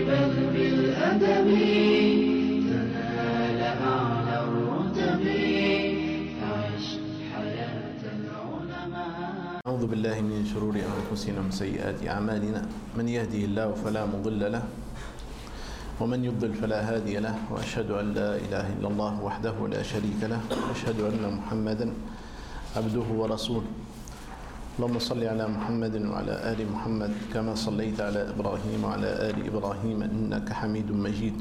بل بالأدب تنال أعلى الرتب فعش حياة العلماء. أعوذ بالله من شرور أنفسنا ومن سيئات أعمالنا، من يهده الله فلا مضل له ومن يضلل فلا هادي له، وأشهد أن لا إله إلا الله وحده لا شريك له، وأشهد أن محمدا عبده ورسوله. اللهم صل على محمد وعلى آل محمد كما صليت على إبراهيم وعلى آل إبراهيم إنك حميد مجيد.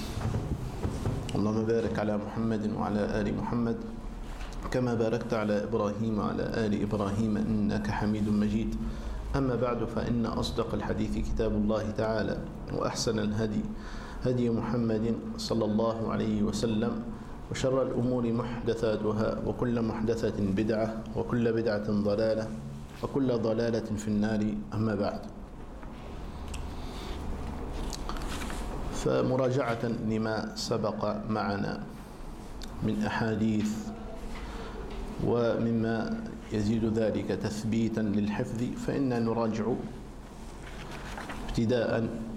اللهم بارك على محمد وعلى آل محمد كما باركت على إبراهيم وعلى آل إبراهيم إنك حميد مجيد. أما بعد، فإن أصدق الحديث كتاب الله تعالى، وأحسن الهدي هدي محمد صلى الله عليه وسلم، وشر الأمور محدثاتها، وكل محدثة بدعة، وكل بدعة ضلالة، وكل ضلالة في النار. أما بعد، فمراجعة لما سبق معنا من أحاديث ومما يزيد ذلك تثبيتا للحفظ، فإننا نراجع ابتداء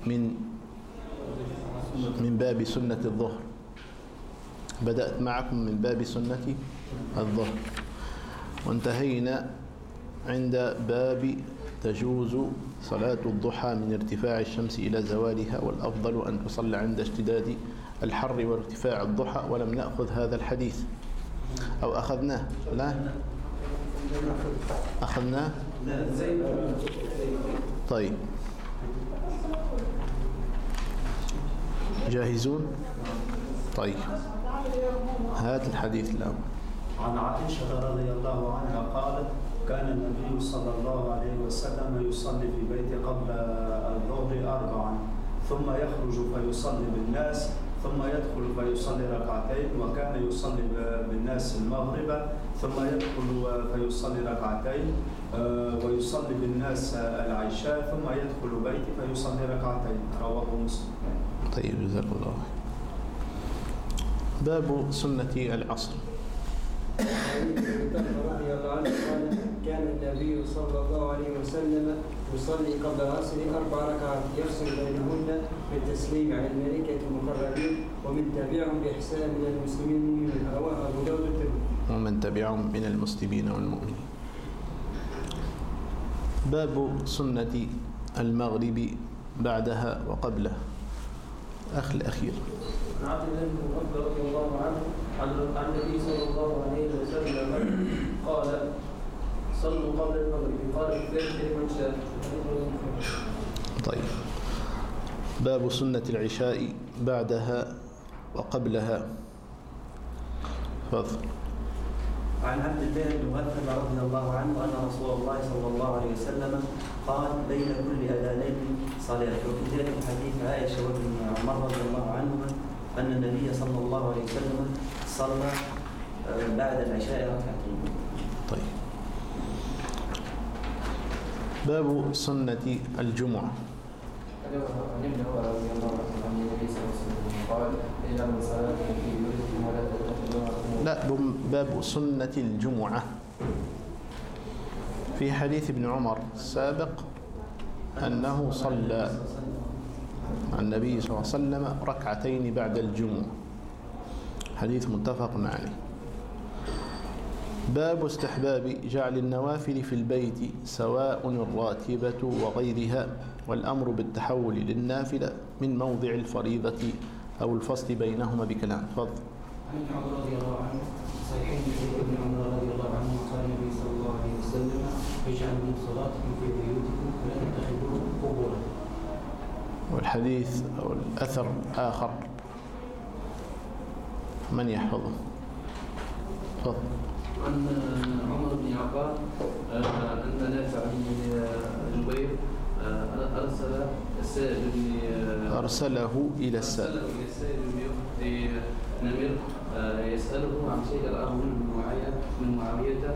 من باب سنة الظهر. بدأت معكم من باب سنة الظهر، وانتهينا عند باب تجوز صلاة الضحى من ارتفاع الشمس إلى زوالها، والأفضل أن تصلى عند اشتداد الحر وارتفاع الضحى. ولم نأخذ هذا الحديث، أو أخذناه؟ لا أخذناه. طيب، جاهزون؟ طيب، هات الحديث الأول. عن عائشة رضي الله عنها قالت: كان النبي صلى الله عليه وسلم يصلي في بيته قبل الظهر 4، ثم يخرج فيصلي بالناس، ثم يدخل فيصلي ركعتين، وكان يصلي بالناس المغرب، ثم يدخل فيصلي ركعتين، ويصلي بالناس العشاء، ثم يدخل بيته فيصلي ركعتين. رواه مسلم. طيب، جزاك الله. باب سنة العصر. رضي الله عنه قال: كان النبي صلى الله عليه وسلم يصلي قبل العصر 4 ركعات يفصل بينهن بالتسليم على الملائكة المقربين ومن تبعهم بإحسان من المسلمين والمؤمنين. رواه أبو داود والترمذي. ومن تبعهم من المسلمين والمؤمنين. باب سنة المغرب بعدها وقبله. أخي الأخير. عن عبد الله بن عمر رضي الله عنه عن النبي صلى الله عليه وسلم قال: صلوا قبل المغرب، قال ذلك لمن شاء. طيب، باب سنة العشاء بعدها وقبلها. تفضل. عن عبد الله بن مغفل رضي الله عنه أن رسول الله صلى الله عليه وسلم قال: بين كل أذانين صلاة. وفي ذلك حديث عائشة وابن عمر رضي الله عنهما أن النبي صلى الله عليه وسلم صلى بعد العشاء ركعتين. طيب، باب سنة الجمعة. رضي الله عنه عن النبي صلى الله عليه وسلم قال: إنما الصلاة في بيوتكم ولا تتخذوها. لا، باب سنة الجمعة. في حديث ابن عمر السابق أنه صلى النبي صلى الله عليه وسلم ركعتين بعد الجمعة، حديث متفق عليه. باب استحباب جعل النوافل في البيت سواء الراتبة وغيرها، والأمر بالتحول للنافلة من موضع الفريضة أو الفصل بينهما بكلام. تفضل. عن ابن عمر رضي الله عنه صحيح ابن عمر رضي الله عنه قال النبي صلى الله عليه وسلم: اجعلوا صلاتكم في بيوتكم ولا تتخذوها قبورا. والحديث أو الأثر آخر من يحفظه؟ تفضل. عن عمر بن عباد أن نافع بن جبير أرسله إلى السائل بن نمر يسأله عن شيء رآه من معاوية،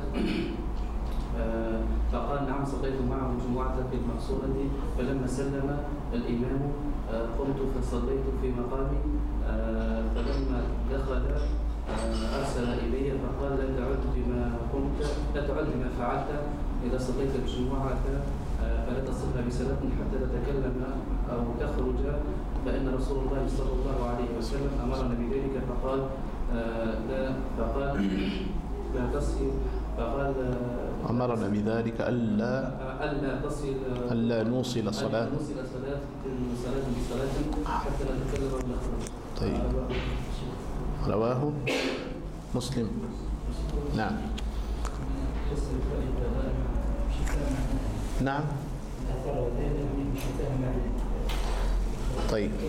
فقال: نعم، صليت معه الجمعة في المقصورة، فلما سلم الإمام قمت فصليت في مقامي، فلما دخل أرسل إلي فقال: لا تعد بما فعلت إذا صليت الجمعة فلا تصلها بصلاة حتى تتكلم أو تخرج، فإن رسول الله صلى الله عليه وسلم أمرنا بذلك فقال لا تصل، فقال أمرنا بذلك ألا نوصل صلاة بصلاة حتى نتكلم أو نخرج. طيب، رواه مسلم. نعم نعم. طيب،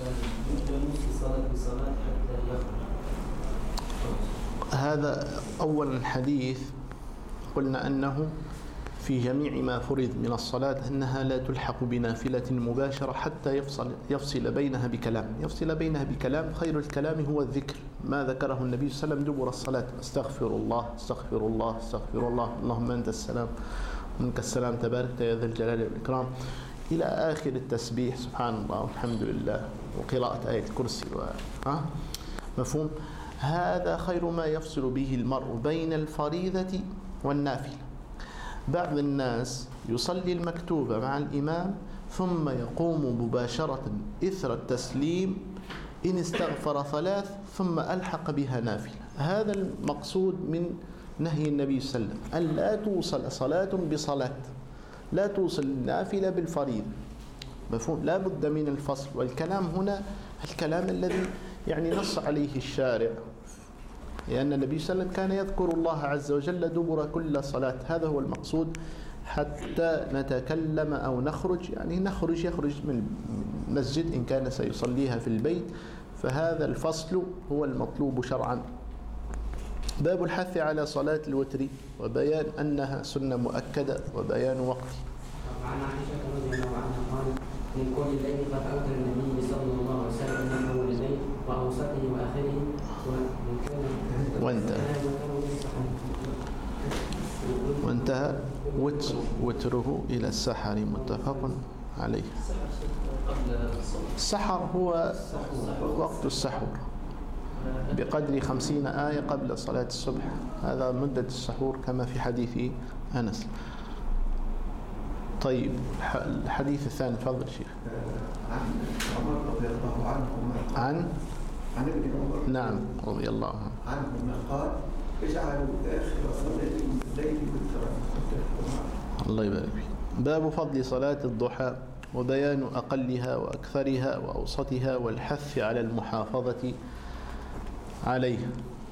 هذا أول الحديث قلنا أنه في جميع ما فرض من الصلاة أنها لا تلحق بنافلة مباشرة حتى يفصل بينها بكلام. خير الكلام هو الذكر، ما ذكره النبي صلى الله عليه وسلم دبر الصلاة: استغفر الله استغفر الله استغفر الله، اللهم أنت السلام ومنك السلام تبارك يا ذا الجلال والإكرام، إلى آخر التسبيح، سبحان الله والحمد لله، وقراءة آية الكرسي مفهوم؟ هذا خير ما يفصل به المرء بين الفريضة والنافلة. بعض الناس يصلي المكتوبة مع الإمام ثم يقوم مباشرة إثر التسليم إن استغفر 3 ثم ألحق بها نافلة. هذا المقصود من نهي النبي صلى الله عليه وسلم، أن لا توصل صلاة بصلاة، لا توصل النافلة بالفريضة، مفهوم؟ لا بد من الفصل. والكلام هنا الكلام الذي يعني نص عليه الشارع، لأن النبي صلى الله عليه وسلم كان يذكر الله عز وجل دبر كل صلاة، هذا هو المقصود. حتى نتكلم أو نخرج، يعني يخرج من المسجد إن كان سيصليها في البيت، فهذا الفصل هو المطلوب شرعا. باب الحث على صلاة الوتر وبيان أنها سنة مؤكدة وبيان وقته. عن عائشة رضي الله عنها قال: من كل الليل قد أوتر النبي صلى الله عليه وسلم من أول الليل وأوسطه وآخره وانتهى وتره إلى السحر، متفق عليه. السحر هو وقت السحور بقدر 50 آية قبل صلاة الصبح، هذا مدة السحور كما في حديث أنس. طيب، الحديث الثاني، تفضل شيخ. عن عمر رضي الله عنه عن ابن عمر نعم رضي الله عنهما قال: اجعلوا آخر صلاة الليل وترا. الله يبارك فيك. باب فضل صلاة الضحى وبيان أقلها وأكثرها وأوسطها والحث على المحافظة عليها.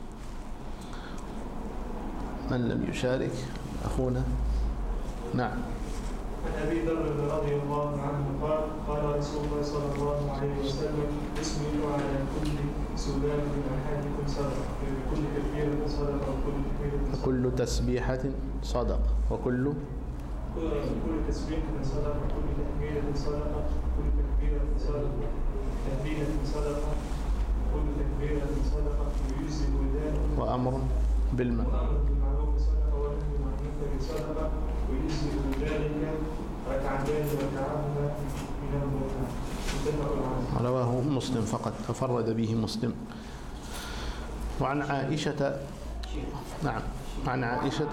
من لم يشارك أخونا. نعم. عن أبي ذر رضي الله عنه قال: قال رسول الله صلى الله عليه وسلم: اسمعوا على كل سلام من أحدكم صدقة، كل كبيرة صدقة وكل كبيرة صدقة، كل تسبيحة صدقة وكل تسبيحة صدقة، كل تكبيرة صدقة، كل تكبيرة صدقة، تهليلة صدقة، كل تكبيرة صدقة، ويجزي ودانه، وأمر بالمعروف صدقة، ونهي عن المنكر صدقة، ويجزي ذلك ركعتين ركعهما من الضحى. متفق عليه. رواه مسلم فقط، تفرد به مسلم. وعن عائشة. نعم. عن عائشة.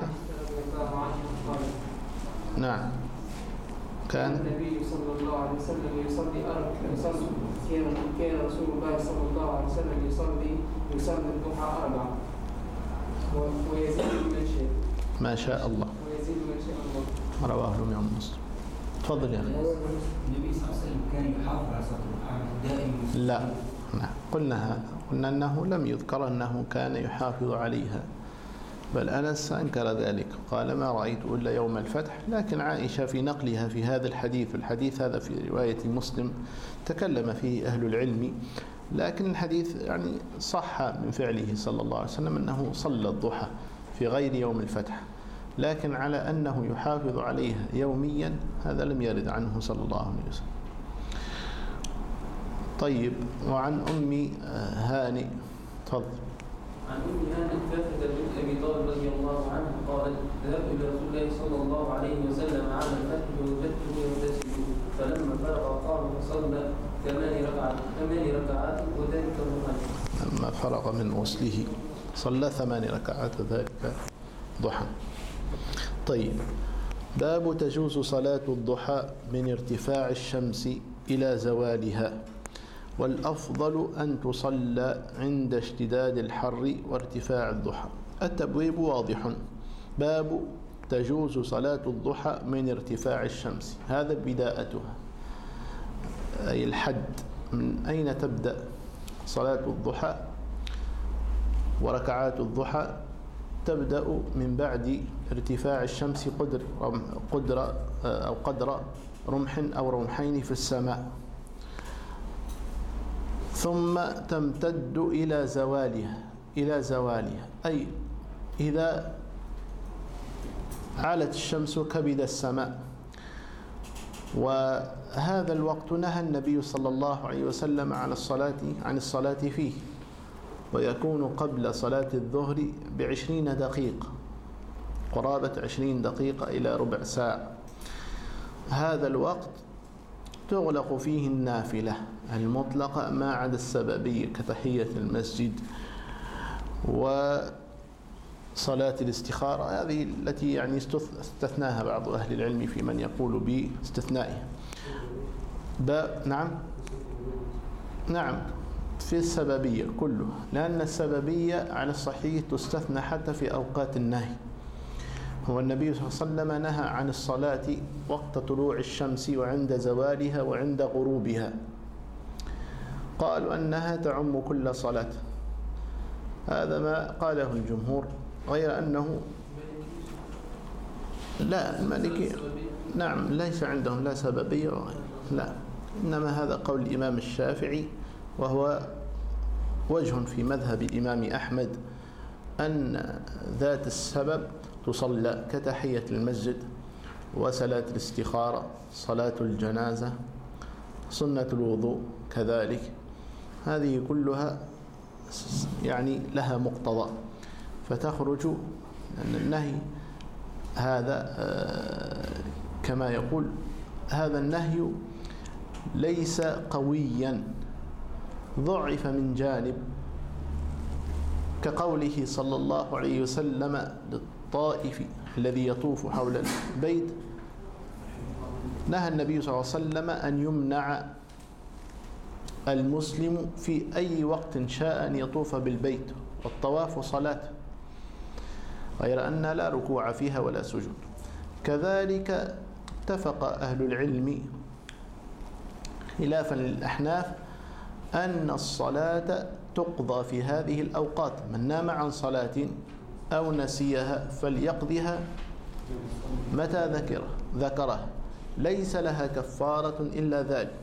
نعم. كان النبي صلى الله عليه وسلم يصلي كان رسول الله صلى الله عليه وسلم يصلي الضحى 4 ويزيد من شاء. ما شاء الله. ويزيد من شاء الله. رواه الإمام مسلم. تفضل يا أخي. النبي صلى الله عليه وسلم كان يحافظ على صلاة الضحى دائما. لا، قلنا هذا، قلنا أنه لم يذكر أنه كان يحافظ عليها، بل أنس أنكر ذلك، قال: ما رأيت إلا يوم الفتح. لكن عائشة في نقلها في هذا الحديث، والحديث هذا في رواية مسلم تكلم فيه أهل العلم، لكن الحديث يعني صح من فعله صلى الله عليه وسلم أنه صلى الضحى في غير يوم الفتح، لكن على أنه يحافظ عليها يوميا هذا لم يرد عنه صلى الله عليه وسلم. طيب، وعن أم هانئ. تفضل. عن أم هانئ فاطمة بنت أبي طالب رضي الله عنها قالت: ذهبت إلى رسول الله صلى الله عليه وسلم عام الفتح ووجدته يغتسل، فلما فرغ قام فصلى 8 ركعات وذلك ضحى. لما فرغ من غسله صلى 8 ركعات ذلك ضحى. طيب، باب تجوز صلاة الضحى من ارتفاع الشمس إلى زوالها، والأفضل أن تصلى عند اشتداد الحر وارتفاع الضحى. التبويب واضح. باب تجوز صلاة الضحى من ارتفاع الشمس، هذا بداءتها، أي الحد، من أين تبدأ صلاة الضحى. وركعات الضحى تبدأ من بعد ارتفاع الشمس قدر رمح أو رمحين في السماء، ثم تمتد إلى زوالها، أي إذا علت الشمس كبد السماء. وهذا الوقت نهى النبي صلى الله عليه وسلم عن الصلاة فيه، ويكون قبل صلاة الظهر ب20 دقيقة، قرابة 20 دقيقة إلى ربع ساعة. هذا الوقت تغلق فيه النافلة المطلقة ما عدا السببية كتحية المسجد وصلاة الاستخارة، هذه التي يعني استثناها بعض أهل العلم في من يقول باستثنائها. نعم في السببية كله، لأن السببية على الصحيح تستثنى حتى في أوقات النهي. هو النبي صلى الله عليه وسلم نهى عن الصلاة وقت طلوع الشمس وعند زوالها وعند غروبها، قالوا أنها تعم كل صلاة، هذا ما قاله الجمهور، غير أنه لا المالكي نعم ليس عندهم لا سببية لا، إنما هذا قول الإمام الشافعي، وهو وجه في مذهب الإمام أحمد، أن ذات السبب تصلى كتحية المسجد وصلاة الاستخارة، صلاة الجنازة، سنة الوضوء كذلك، هذه كلها يعني لها مقتضى فتخرج. أن النهي هذا كما يقول هذا النهي ليس قويا، ضعف من جانب، كقوله صلى الله عليه وسلم للطائف الذي يطوف حول البيت، نهى النبي صلى الله عليه وسلم أن يمنع المسلم في أي وقت شاء أن يطوف بالبيت، والطواف صلاة، غير أن لا ركوع فيها ولا سجود. كذلك اتفق أهل العلم خلافا للأحناف أن الصلاة تقضى في هذه الأوقات، من نام عن صلاة أو نسيها فليقضيها متى ذكرها، ليس لها كفارة إلا ذلك.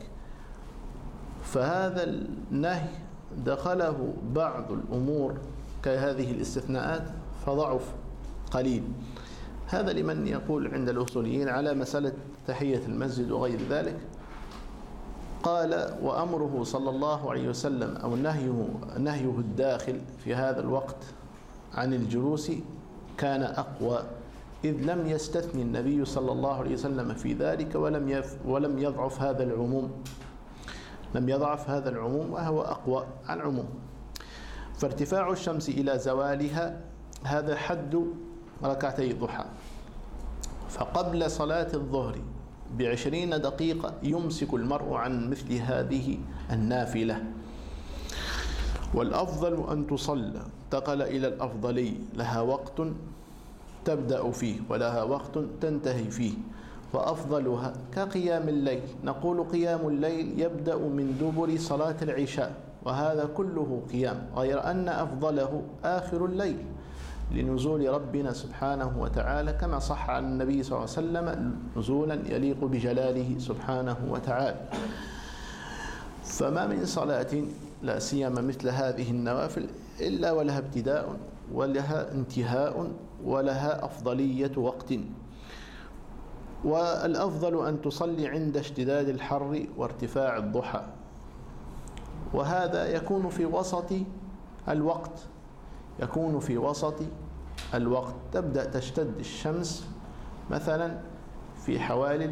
فهذا النهي دخله بعض الأمور كهذه الاستثناءات فضعف قليل. هذا لمن يقول عند الأصوليين على مسألة تحية المسجد وغير ذلك. قال وأمره صلى الله عليه وسلم أو نهيه الداخل في هذا الوقت عن الجلوس كان أقوى، إذ لم يستثني النبي صلى الله عليه وسلم في ذلك ولم يضعف هذا العموم، لم يضعف هذا العموم وهو أقوى عن العموم. فارتفاع الشمس إلى زوالها هذا حد ركعتي الضحى، فقبل صلاة الظهر ب20 دقيقة يمسك المرء عن مثل هذه النافلة. والأفضل أن تصلى، انتقل إلى الأفضلي، لها وقت تبدأ فيه ولها وقت تنتهي فيه، وأفضلها كقيام الليل. نقول قيام الليل يبدأ من دبر صلاة العشاء، وهذا كله قيام، غير أن أفضله آخر الليل لنزول ربنا سبحانه وتعالى، كما صح عن النبي صلى الله عليه وسلم نزولا يليق بجلاله سبحانه وتعالى. فما من صلاة لا سيما مثل هذه النوافل إلا ولها ابتداء ولها انتهاء ولها أفضلية وقت. والأفضل أن تصلي عند اشتداد الحر وارتفاع الضحى، وهذا يكون في وسط الوقت، يكون في وسط الوقت. تبدأ تشتد الشمس مثلا في حوالي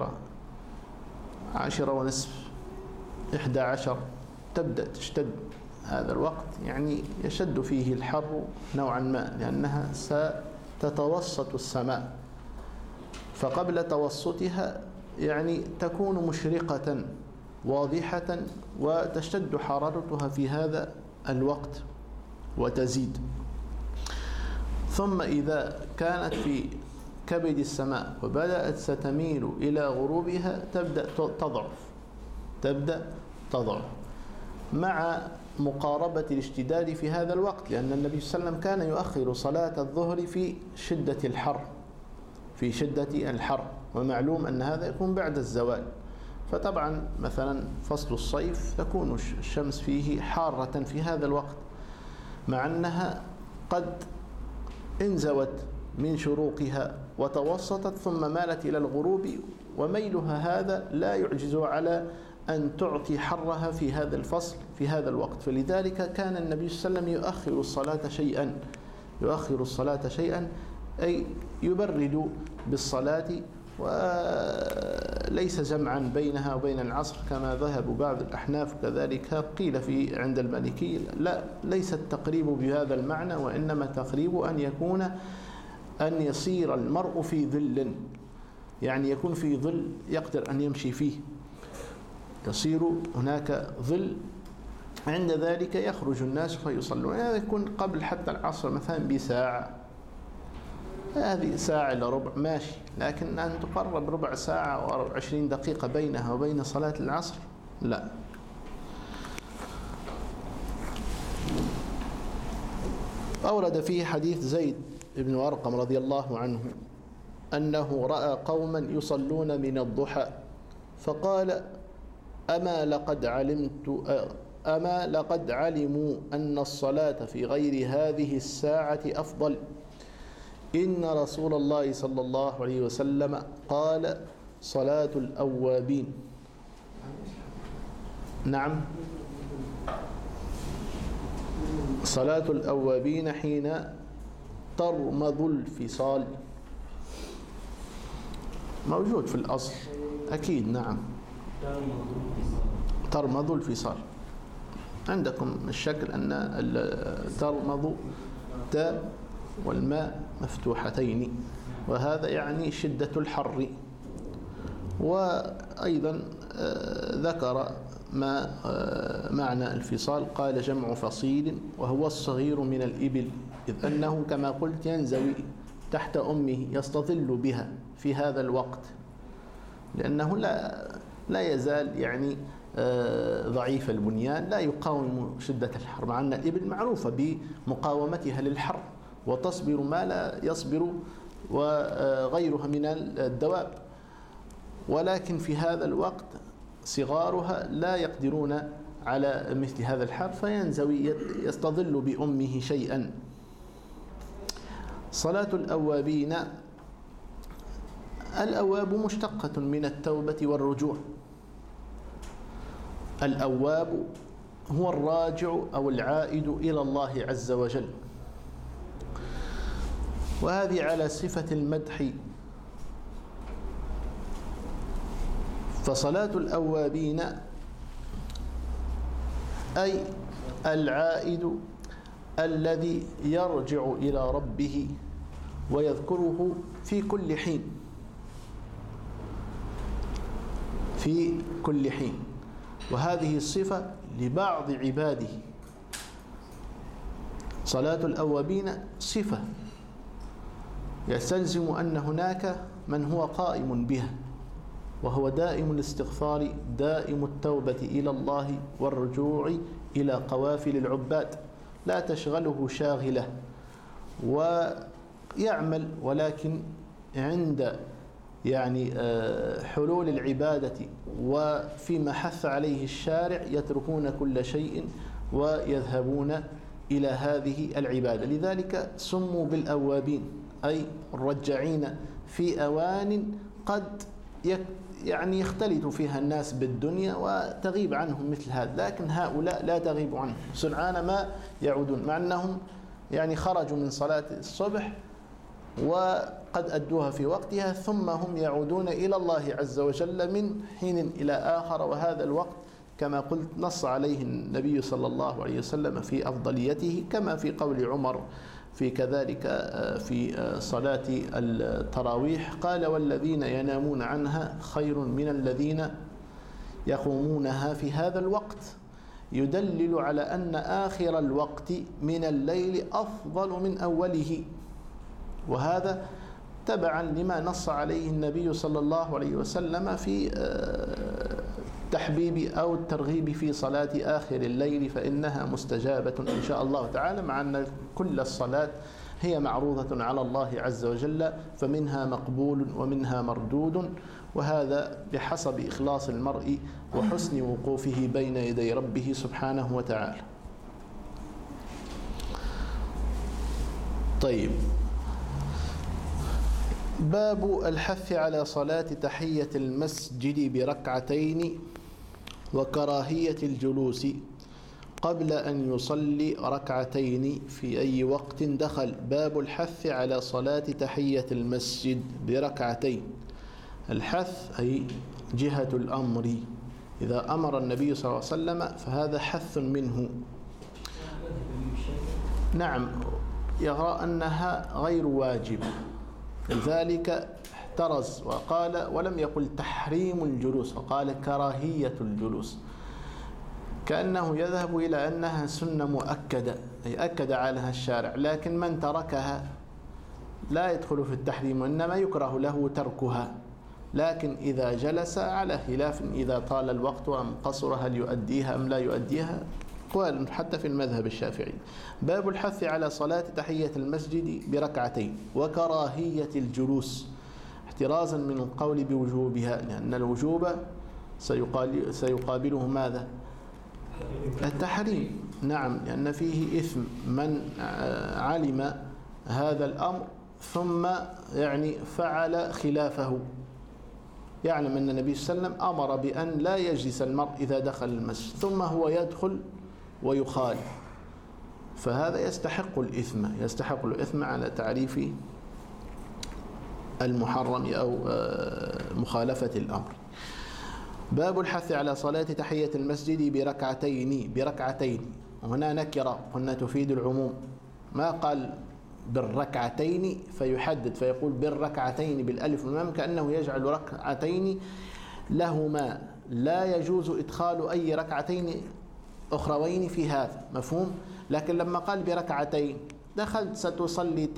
10:10:30 11 تبدأ تشتد. هذا الوقت يعني يشد فيه الحر نوعا ما، لأنها ستتوسط السماء، فقبل توسطها يعني تكون مشرقة واضحة وتشتد حرارتها في هذا الوقت وتزيد. ثم إذا كانت في كبد السماء وبدأت ستميل إلى غروبها تبدأ تضعف مع مقاربة الاشتداد في هذا الوقت، لأن النبي صلى الله عليه وسلم كان يؤخر صلاة الظهر في شدة الحر، ومعلوم أن هذا يكون بعد الزوال. فطبعا مثلا فصل الصيف تكون الشمس فيه حارة في هذا الوقت، مع أنها قد انزوت من شروقها وتوسطت ثم مالت إلى الغروب، وميلها هذا لا يعجز على أن تعطي حرها في هذا الفصل في هذا الوقت. فلذلك كان النبي صلى الله عليه وسلم يؤخر الصلاة شيئا أي يبرد بالصلاة، وليس جمعا بينها وبين العصر كما ذهب بعض الأحناف، كذلك قيل عند المالكي لا، ليس التقريب بهذا المعنى، وإنما تقريب أن يصير المرء في ظل، يعني يكون في ظل يقدر أن يمشي فيه، يصير هناك ظل، عند ذلك يخرج الناس فيصلون. هذا يكون قبل حتى العصر مثلا بساعة، هذه ساعة إلى ربع ماشي، لكن أن تقرب ربع ساعة أو 20 دقيقة بينها وبين صلاة العصر لا. أورد فيه حديث زيد بن أرقم رضي الله عنه أنه رأى قوما يصلون من الضحى فقال: أما لقد علموا أن الصلاة في غير هذه الساعة أفضل. إن رسول الله صلى الله عليه وسلم قال: صلاة الأوابين. نعم، صلاة الأوابين حين ترمض الفصال، موجود في الأصل أكيد. نعم، ترمض الفصال، عندكم الشكل أن ترمض تاء والماء مفتوحتين، وهذا يعني شدة الحر. وأيضا ذكر ما معنى الفصال، قال: جمع فصيل وهو الصغير من الإبل، إذ أنه كما قلت ينزوي تحت أمه يستظل بها في هذا الوقت، لأنه لا يزال يعني ضعيف البنيان، لا يقاوم شدة الحر، مع أن الإبل معروفة بمقاومتها للحر وتصبر ما لا يصبر وغيرها من الدواب، ولكن في هذا الوقت صغارها لا يقدرون على مثل هذا الحر فينزوي يستظل بأمه شيئا. صلاة الأوابين، الأواب مشتقة من التوبة والرجوع. الأواب هو الراجع أو العائد إلى الله عز وجل، وهذه على صفة المدح. فصلاة الأوابين أي العائد الذي يرجع إلى ربه ويذكره في كل حين، في كل حين، وهذه الصفة لبعض عباده. صلاة الأوابين صفة يستلزم أن هناك من هو قائم بها، وهو دائم الاستغفار، دائم التوبة إلى الله والرجوع إلى قوافل العباد، لا تشغله شاغلة، ويعمل، ولكن عند يعني حلول العبادة وفيما حث عليه الشارع يتركون كل شيء ويذهبون إلى هذه العبادة. لذلك سموا بالأوابين، أي الرجعين في أوان قد يعني يختلط فيها الناس بالدنيا وتغيب عنهم مثل هذا، لكن هؤلاء لا تغيب عنهم، سرعان ما يعودون، مع أنهم يعني خرجوا من صلاة الصبح وقد أدوها في وقتها، ثم هم يعودون إلى الله عز وجل من حين إلى آخر. وهذا الوقت كما قلت نص عليه النبي صلى الله عليه وسلم في أفضليته، كما في قول عمر في كذلك في صلاة التراويح قال والذين ينامون عنها خير من الذين يقومونها في هذا الوقت، يدلل على أن آخر الوقت من الليل أفضل من أوله، وهذا تبعا لما نص عليه النبي صلى الله عليه وسلم في التحبيب أو الترغيب في صلاة آخر الليل، فإنها مستجابة إن شاء الله تعالى، مع أن كل الصلاة هي معروضة على الله عز وجل، فمنها مقبول ومنها مردود، وهذا بحسب إخلاص المرء وحسن وقوفه بين يدي ربه سبحانه وتعالى. طيب، باب الحث على صلاة تحية المسجد بركعتين وكراهية الجلوس قبل أن يصلي ركعتين في أي وقت دخل. باب الحث على صلاة تحية المسجد بركعتين. الحث أي جهة الأمر، إذا أمر النبي صلى الله عليه وسلم فهذا حث منه. نعم، يرى أنها غير واجب، لذلك احترز وقال، ولم يقل تحريم الجلوس، وقال كراهية الجلوس، كأنه يذهب إلى أنها سنة مؤكدة، أي أكد عليها الشارع، لكن من تركها لا يدخل في التحريم، وإنما يكره له تركها. لكن إذا جلس على خلاف إذا طال الوقت أم قصر هل يؤديها أم لا يؤديها، قال حتى في المذهب الشافعي. باب الحث على صلاة تحية المسجد بركعتين وكراهية الجلوس، احترازا من القول بوجوبها، لأن الوجوب سيقابله ماذا؟ التحريم. نعم، لأن فيه إثم من علم هذا الأمر ثم فعل خلافه. يعلم أن النبي صلى الله عليه وسلم أمر بأن لا يجلس المرء إذا دخل المسجد، ثم هو يدخل ويخالف، فهذا يستحق الإثم على تعريف المحرم أو مخالفة الأمر. باب الحث على صلاة تحية المسجد بركعتين، وهنا نكرة قلنا تفيد العموم، ما قال بالركعتين فيحدد فيقول بالركعتين بالألف واللام، كأنه يجعل ركعتين لهما، لا يجوز إدخال أي ركعتين أخروين في هذا، مفهوم؟ لكن لما قال بركعتين دخلت ستصلي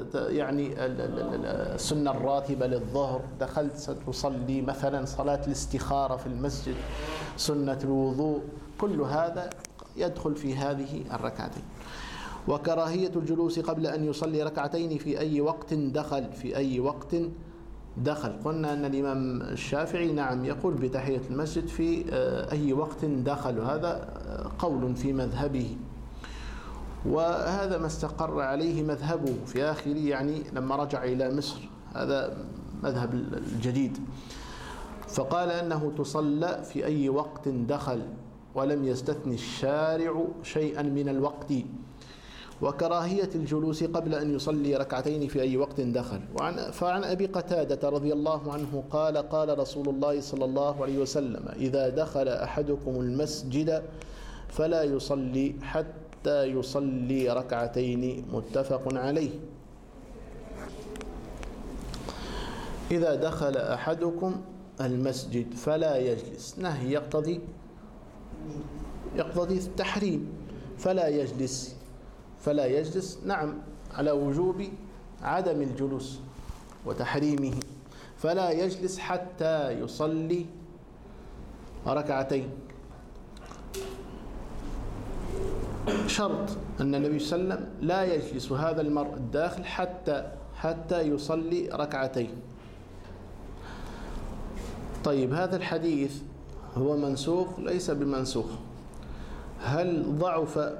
السنة الراتبة للظهر، دخلت ستصلي مثلا صلاة الاستخارة في المسجد، سنة الوضوء، كل هذا يدخل في هذه الركعتين. وكراهية الجلوس قبل أن يصلي ركعتين في أي وقت دخل. قلنا أن الإمام الشافعي نعم يقول بتحية المسجد في أي وقت دخل، وهذا قول في مذهبه، وهذا ما استقر عليه مذهبه في آخر لما رجع إلى مصر، هذا مذهب الجديد، فقال أنه تصلى في أي وقت دخل، ولم يستثني الشارع شيئا من الوقت. وكراهية الجلوس قبل أن يصلي ركعتين في أي وقت دخل. فعن أبي قتادة رضي الله عنه قال قال رسول الله صلى الله عليه وسلم: إذا دخل أحدكم المسجد فلا يصلي حتى يصلي ركعتين، متفق عليه. إذا دخل أحدكم المسجد فلا يجلس، نهي يقتضي التحريم، فلا يجلس نعم على وجوب عدم الجلوس وتحريمه، فلا يجلس حتى يصلي ركعتين. شرط أن النبي صلى الله عليه وسلم لا يجلس هذا المرء الداخل حتى يصلي ركعتين. طيب، هذا الحديث هو منسوخ ليس بمنسوخ؟ هل ضعف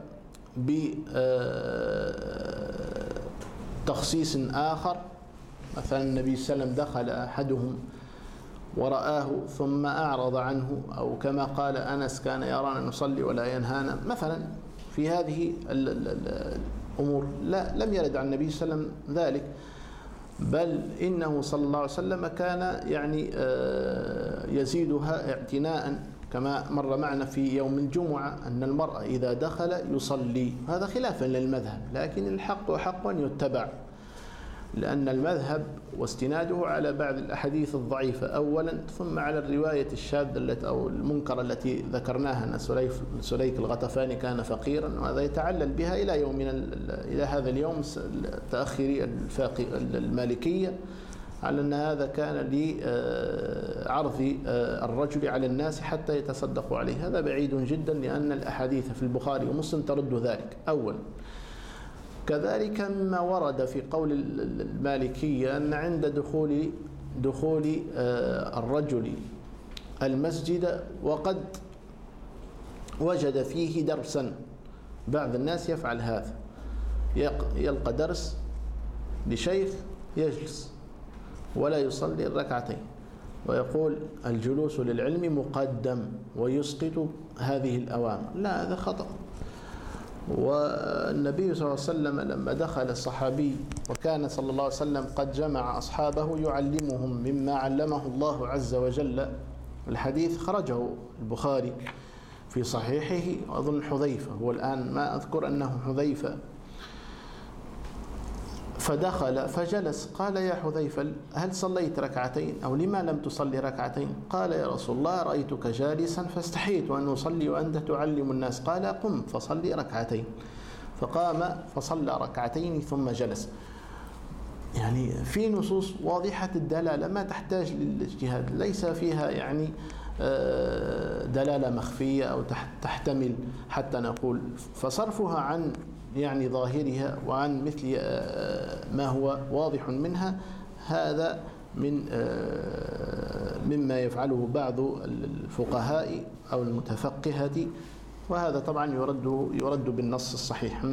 بتخصيص آخر؟ مثلا النبي صلى الله عليه وسلم دخل أحدهم ورآه ثم أعرض عنه، أو كما قال أنس كان يرانا نصلي ولا ينهانا مثلا، في هذه الأمور لا، لم يرد عن النبي صلى الله عليه وسلم ذلك، بل إنه صلى الله عليه وسلم كان يزيدها اعتناء، كما مر معنا في يوم الجمعة أن المرأة إذا دخل يصلي، هذا خلافا للمذهب، لكن الحق حق يتبع، لأن المذهب واستناده على بعض الأحاديث الضعيفة أولا، ثم على الرواية الشاذة أو المنكرة التي ذكرناها أن سليك الغطفاني كان فقيرا، وهذا يتعلل بها إلى يومنا إلى هذا اليوم تأخير المالكية على أن هذا كان لعرض الرجل على الناس حتى يتصدقوا عليه. هذا بعيد جدا، لأن الأحاديث في البخاري ومسلم ترد ذلك أولا. كذلك مما ورد في قول المالكية أن عند دخول الرجل المسجد وقد وجد فيه درسا، بعض الناس يفعل هذا، يلقى درس لشيخ يجلس ولا يصلي الركعتين ويقول الجلوس للعلم مقدم ويسقط هذه الأوامر. لا، هذا خطأ. والنبي صلى الله عليه وسلم لما دخل الصحابي وكان صلى الله عليه وسلم قد جمع أصحابه يعلمهم مما علمه الله عز وجل، الحديث خرجه البخاري في صحيحه، أظن حذيفة، هو الآن ما أذكر أنه حذيفة، فدخل فجلس، قال يا حذيفة هل صليت ركعتين أو لما لم تصلي ركعتين؟ قال يا رسول الله رأيتك جالسا فاستحيت أن أصلي وأنت تعلم الناس. قال قم فصلي ركعتين، فقام فصلى ركعتين ثم جلس. يعني في نصوص واضحة الدلالة ما تحتاج للاجتهاد، ليس فيها يعني دلالة مخفية أو تحتمل حتى نقول، فصرفها عن يعني ظاهرها وعن مثل ما هو واضح منها، هذا مما يفعله بعض الفقهاء أو المتفقهة، وهذا طبعا يرد بالنص الصحيح.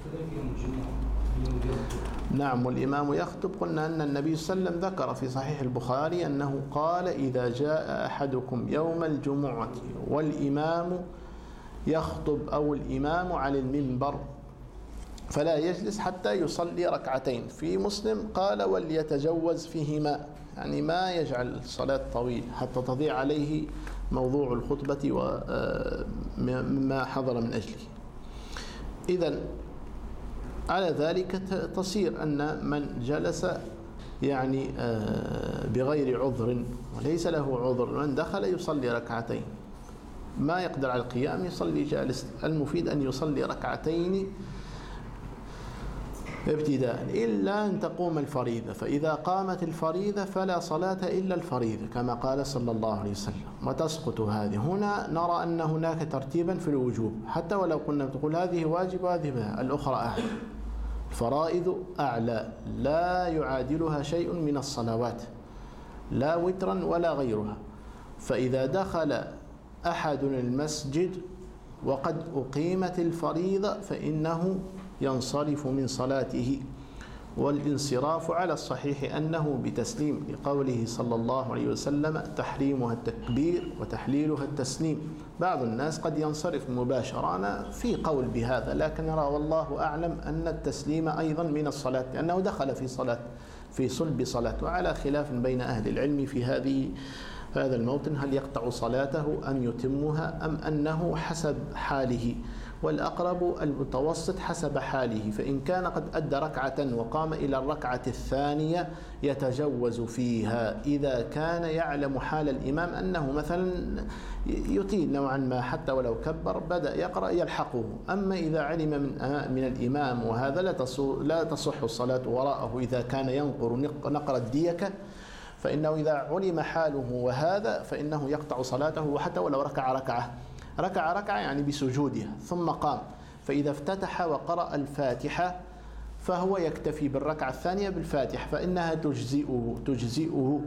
نعم، والإمام يخطب. قلنا أن النبي صلى الله عليه وسلم ذكر في صحيح البخاري أنه قال إذا جاء أحدكم يوم الجمعة والإمام يخطب أو الإمام على المنبر فلا يجلس حتى يصلي ركعتين. في مسلم قال وليتجوز فيهما، يعني ما يجعل الصلاة طويل حتى تضيع عليه موضوع الخطبة ومما حضر من أجله. إذن على ذلك تصير أن من جلس يعني بغير عذر وليس له عذر، من دخل يصلي ركعتين، ما يقدر على القيام يصلي جالس، المفيد أن يصلي ركعتين ابتداء إلا أن تقوم الفريضة، فإذا قامت الفريضة فلا صلاة إلا الفريضة كما قال صلى الله عليه وسلم، وتسقط هذه. هنا نرى أن هناك ترتيبا في الوجوب، حتى ولو كنا تقول هذه واجب وهذه الأخرى أعلى، الفرائض أعلى لا يعادلها شيء من الصلوات، لا وترا ولا غيرها. فإذا دخل أحد المسجد وقد أقيمت الفريضة فإنه ينصرف من صلاته، والانصراف على الصحيح أنه بتسليم، لقوله صلى الله عليه وسلم تحريمها التكبير وتحليلها التسليم. بعض الناس قد ينصرف مباشرة، أنا في قول بهذا، لكن نرى والله أعلم أن التسليم أيضا من الصلاة، لأنه دخل في صلب صلاة، وعلى خلاف بين أهل العلم في هذا الموطن، هل يقطع صلاته أم يتمها أم أنه حسب حاله، والأقرب المتوسط حسب حاله، فإن كان قد أدى ركعة وقام إلى الركعة الثانية يتجوز فيها إذا كان يعلم حال الإمام أنه مثلا يطيل نوعا ما، حتى ولو كبر بدأ يقرأ يلحقه. أما إذا علم من الإمام وهذا لا تصح الصلاة وراءه إذا كان ينقر نقر الديكة، فإنه إذا علم حاله وهذا فإنه يقطع صلاته، وحتى ولو ركع ركعة يعني بسجودها ثم قام، فإذا افتتح وقرأ الفاتحة فهو يكتفي بالركعة الثانية بالفاتحة، فإنها تجزئه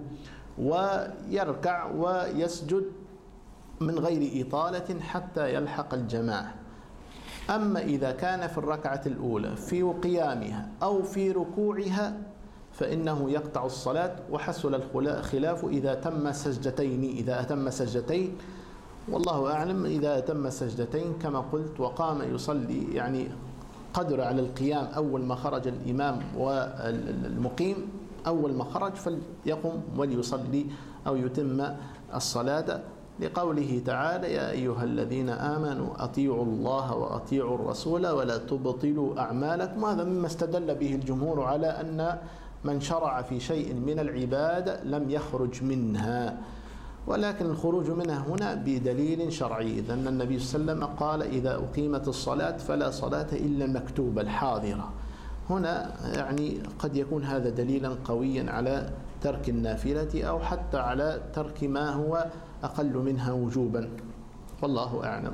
ويركع ويسجد من غير إطالة حتى يلحق الجماعة. أما إذا كان في الركعة الأولى في قيامها أو في ركوعها فإنه يقطع الصلاة، وحصل الخلاف إذا أتم سجدتين، والله أعلم إذا أتم سجدتين كما قلت وقام يصلي، يعني قدر على القيام أول ما خرج الإمام والمقيم، أول ما خرج فليقم وليصلي أو يتم الصلاة، لقوله تعالى: يا أيها الذين آمنوا أطيعوا الله وأطيعوا الرسول ولا تبطلوا أعمالكم. هذا مما استدل به الجمهور على أن من شرع في شيء من العبادة لم يخرج منها، ولكن الخروج منها هنا بدليل شرعي، لأن النبي صلى الله عليه وسلم قال: إذا أقيمت الصلاة فلا صلاة إلا المكتوبة الحاضرة. هنا يعني قد يكون هذا دليلا قويا على ترك النافلة أو حتى على ترك ما هو أقل منها وجوبا، والله أعلم.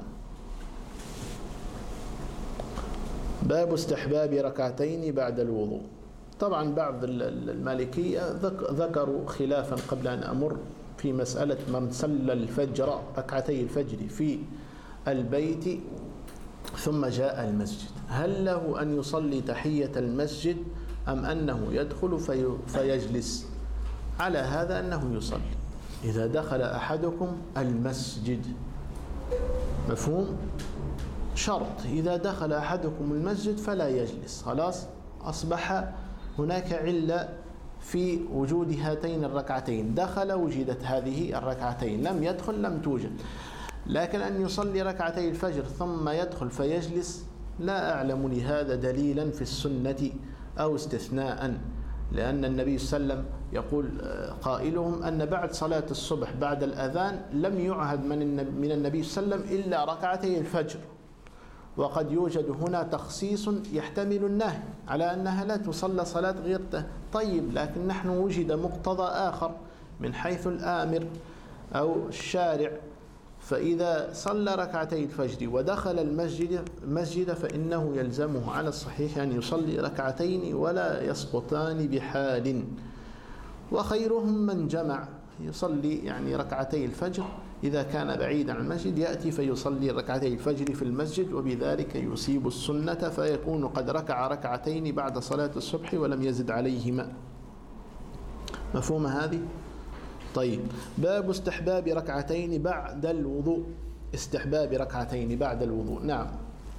باب استحباب ركعتين بعد الوضوء. طبعا بعض المالكية ذكروا خلافا قبل أن أمر في مسألة من صلى الفجر ركعتي الفجر في البيت ثم جاء المسجد، هل له أن يصلي تحية المسجد أم أنه يدخل فيجلس؟ على هذا أنه يصلي إذا دخل أحدكم المسجد، مفهوم؟ شرط إذا دخل أحدكم المسجد فلا يجلس، خلاص أصبح هناك علة في وجود هاتين الركعتين، دخل وجدت هذه الركعتين، لم يدخل لم توجد. لكن أن يصلي ركعتي الفجر ثم يدخل فيجلس لا أعلم لهذا دليلا في السنة أو استثناء، لأن النبي صلى الله عليه وسلم يقول قائلهم أن بعد صلاة الصبح بعد الأذان لم يعهد من النبي صلى الله عليه وسلم إلا ركعتي الفجر، وقد يوجد هنا تخصيص يحتمل النهي على أنها لا تصلى صلاة غير طيب، لكن نحن وجد مقتضى آخر من حيث الآمر أو الشارع، فإذا صلى ركعتي الفجر ودخل المسجد فإنه يلزمه على الصحيح أن يصلي ركعتين ولا يسقطان بحال. وخيرهم من جمع يصلي يعني ركعتي الفجر، إذا كان بعيدا عن المسجد يأتي فيصلي ركعتي الفجر في المسجد، وبذلك يصيب السنة فيكون قد ركع ركعتين بعد صلاة الصبح ولم يزد عليهما. مفهوم هذه؟ طيب، باب استحباب ركعتين بعد الوضوء. استحباب ركعتين بعد الوضوء. نعم.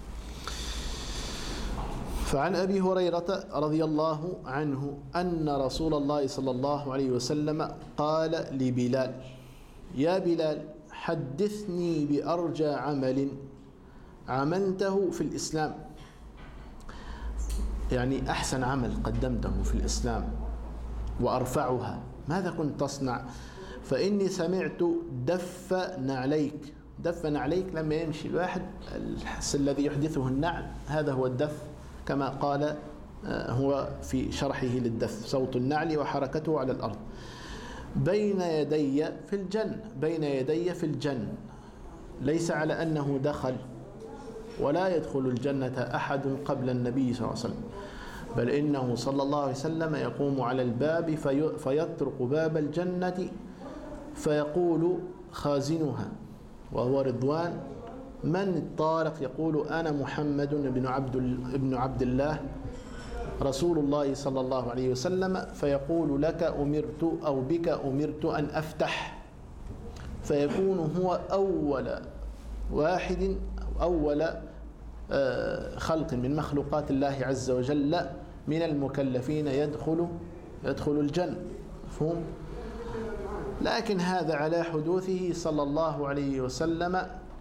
فعن أبي هريرة رضي الله عنه أن رسول الله صلى الله عليه وسلم قال لبلال: يا بلال حدثني بأرجى عمل عملته في الإسلام، يعني أحسن عمل قدمته في الإسلام وأرفعها، ماذا كنت تصنع؟ فإني سمعت دف نعليك. دف نعليك لما يمشي الواحد الذي يحدثه النعل، هذا هو الدف، كما قال هو في شرحه للدف: صوت النعل وحركته على الأرض. بين يدي في الجنة، بين يدي في الجنة، ليس على أنه دخل، ولا يدخل الجنة أحد قبل النبي صلى الله عليه وسلم، بل إنه صلى الله عليه وسلم يقوم على الباب فيطرق باب الجنة فيقول خازنها وهو رضوان: من الطارق؟ يقول: أنا محمد بن عبد الله رسول الله صلى الله عليه وسلم. فيقول: لك أمرت أو بك أمرت أن أفتح، فيكون هو أول واحد، أول خلق من مخلوقات الله عز وجل من المكلفين يدخل الجنة. مفهوم؟ لكن هذا على حدوثه صلى الله عليه وسلم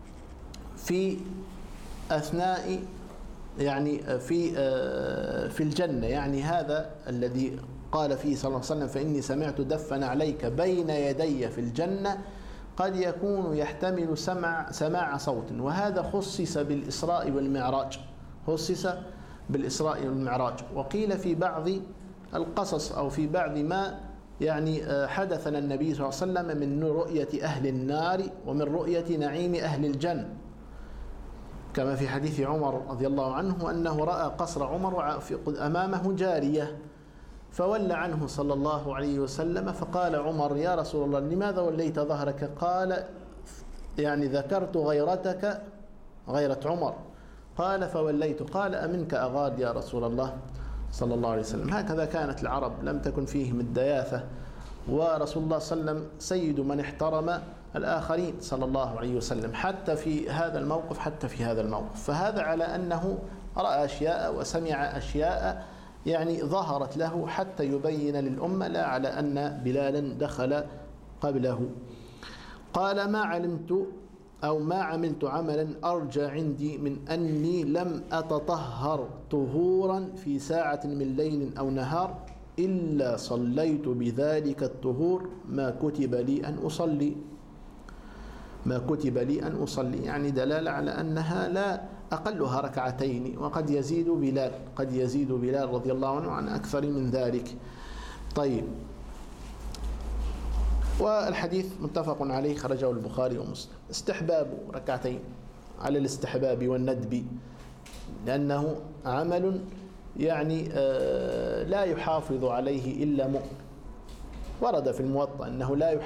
في أثناء يعني في الجنة، يعني هذا الذي قال فيه صلى الله عليه وسلم: فإني سمعت دفن عليك بين يدي في الجنة، قد يكون يحتمل سماع صوت، وهذا خصص بالإسراء والمعراج، خصص بالإسراء والمعراج. وقيل في بعض القصص أو في بعض ما يعني حدث النبي صلى الله عليه وسلم من رؤية أهل النار ومن رؤية نعيم أهل الجنة، كما في حديث عمر رضي الله عنه أنه رأى قصر عمر أمامه جارية، فولى عنه صلى الله عليه وسلم، فقال عمر: يا رسول الله لماذا وليت ظهرك؟ قال: يعني ذكرت غيرتك، غيرة عمر. قال: فوليت. قال: أمنك أغار يا رسول الله صلى الله عليه وسلم. هكذا كانت العرب، لم تكن فيهم الدياثة، ورسول الله صلى الله عليه وسلم سيد من احترم الآخرين صلى الله عليه وسلم، حتى في هذا الموقف، فهذا على أنه رأى أشياء وسمع أشياء يعني ظهرت له حتى يبين للأمة، لا على أن بلالا دخل قبله. قال ما عملت عملا أرجى عندي من أني لم أتطهر طهورا في ساعة من ليل أو نهار إلا صليت بذلك الطهور ما كتب لي أن أصلي، يعني دلالة على أنها لا أقلها ركعتين، وقد يزيد بلال رضي الله عنه عن أكثر من ذلك. طيب، والحديث متفق عليه، خرجه البخاري ومسلم. استحباب ركعتين على الاستحباب والندب، لأنه عمل يعني لا يحافظ عليه إلا مؤمن. ورد في الموطأ أنه لا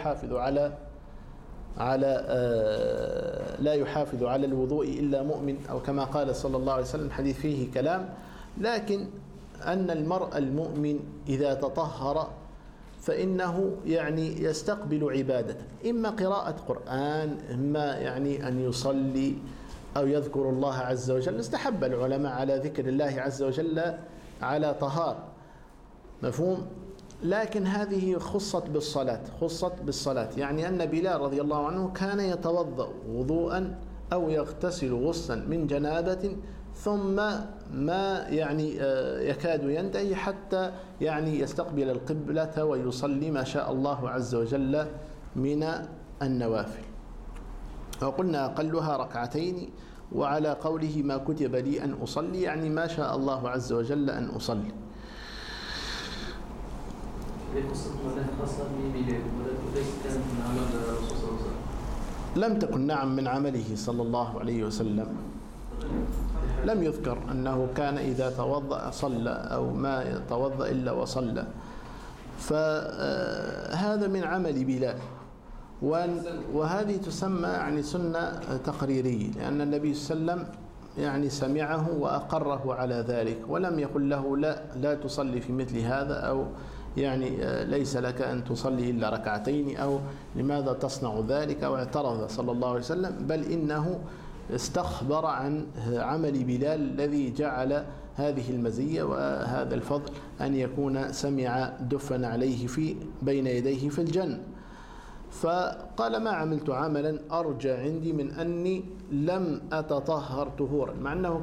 يحافظ على الوضوء إلا مؤمن، أو كما قال صلى الله عليه وسلم، حديث فيه كلام، لكن أن المرء المؤمن إذا تطهر فإنه يعني يستقبل عبادة، إما قراءة قرآن، إما يعني أن يصلي أو يذكر الله عز وجل. استحب العلماء على ذكر الله عز وجل على طهار، مفهوم؟ لكن هذه خصت بالصلاة، يعني أن بلال رضي الله عنه كان يتوضأ وضوءا أو يغتسل غسلا من جنابة، ثم ما يعني يكاد ينتهي حتى يعني يستقبل القبلة ويصلي ما شاء الله عز وجل من النوافل. وقلنا أقلها ركعتين، وعلى قوله ما كتب لي أن أصلي يعني ما شاء الله عز وجل أن أصلي. لم تكن نعم من عمله صلى الله عليه وسلم، لم يذكر أنه كان إذا توضأ صلى أو ما يتوضأ إلا وصلى، فهذا من عمل بلال. وهذه تسمى يعني سنة تقريرية، لأن النبي صلى الله عليه وسلم يعني سمعه وأقره على ذلك، ولم يقل له لا تصلي في مثل هذا، أو يعني ليس لك أن تصلي إلا ركعتين، أو لماذا تصنع ذلك، أو اعترض صلى الله عليه وسلم، بل إنه استخبر عن عمل بلال الذي جعل هذه المزية وهذا الفضل أن يكون سمع دفن عليه بين يديه في الجنة. فقال ما عملت عملا أرجى عندي من أني لم أتطهر طهورا، مع أنه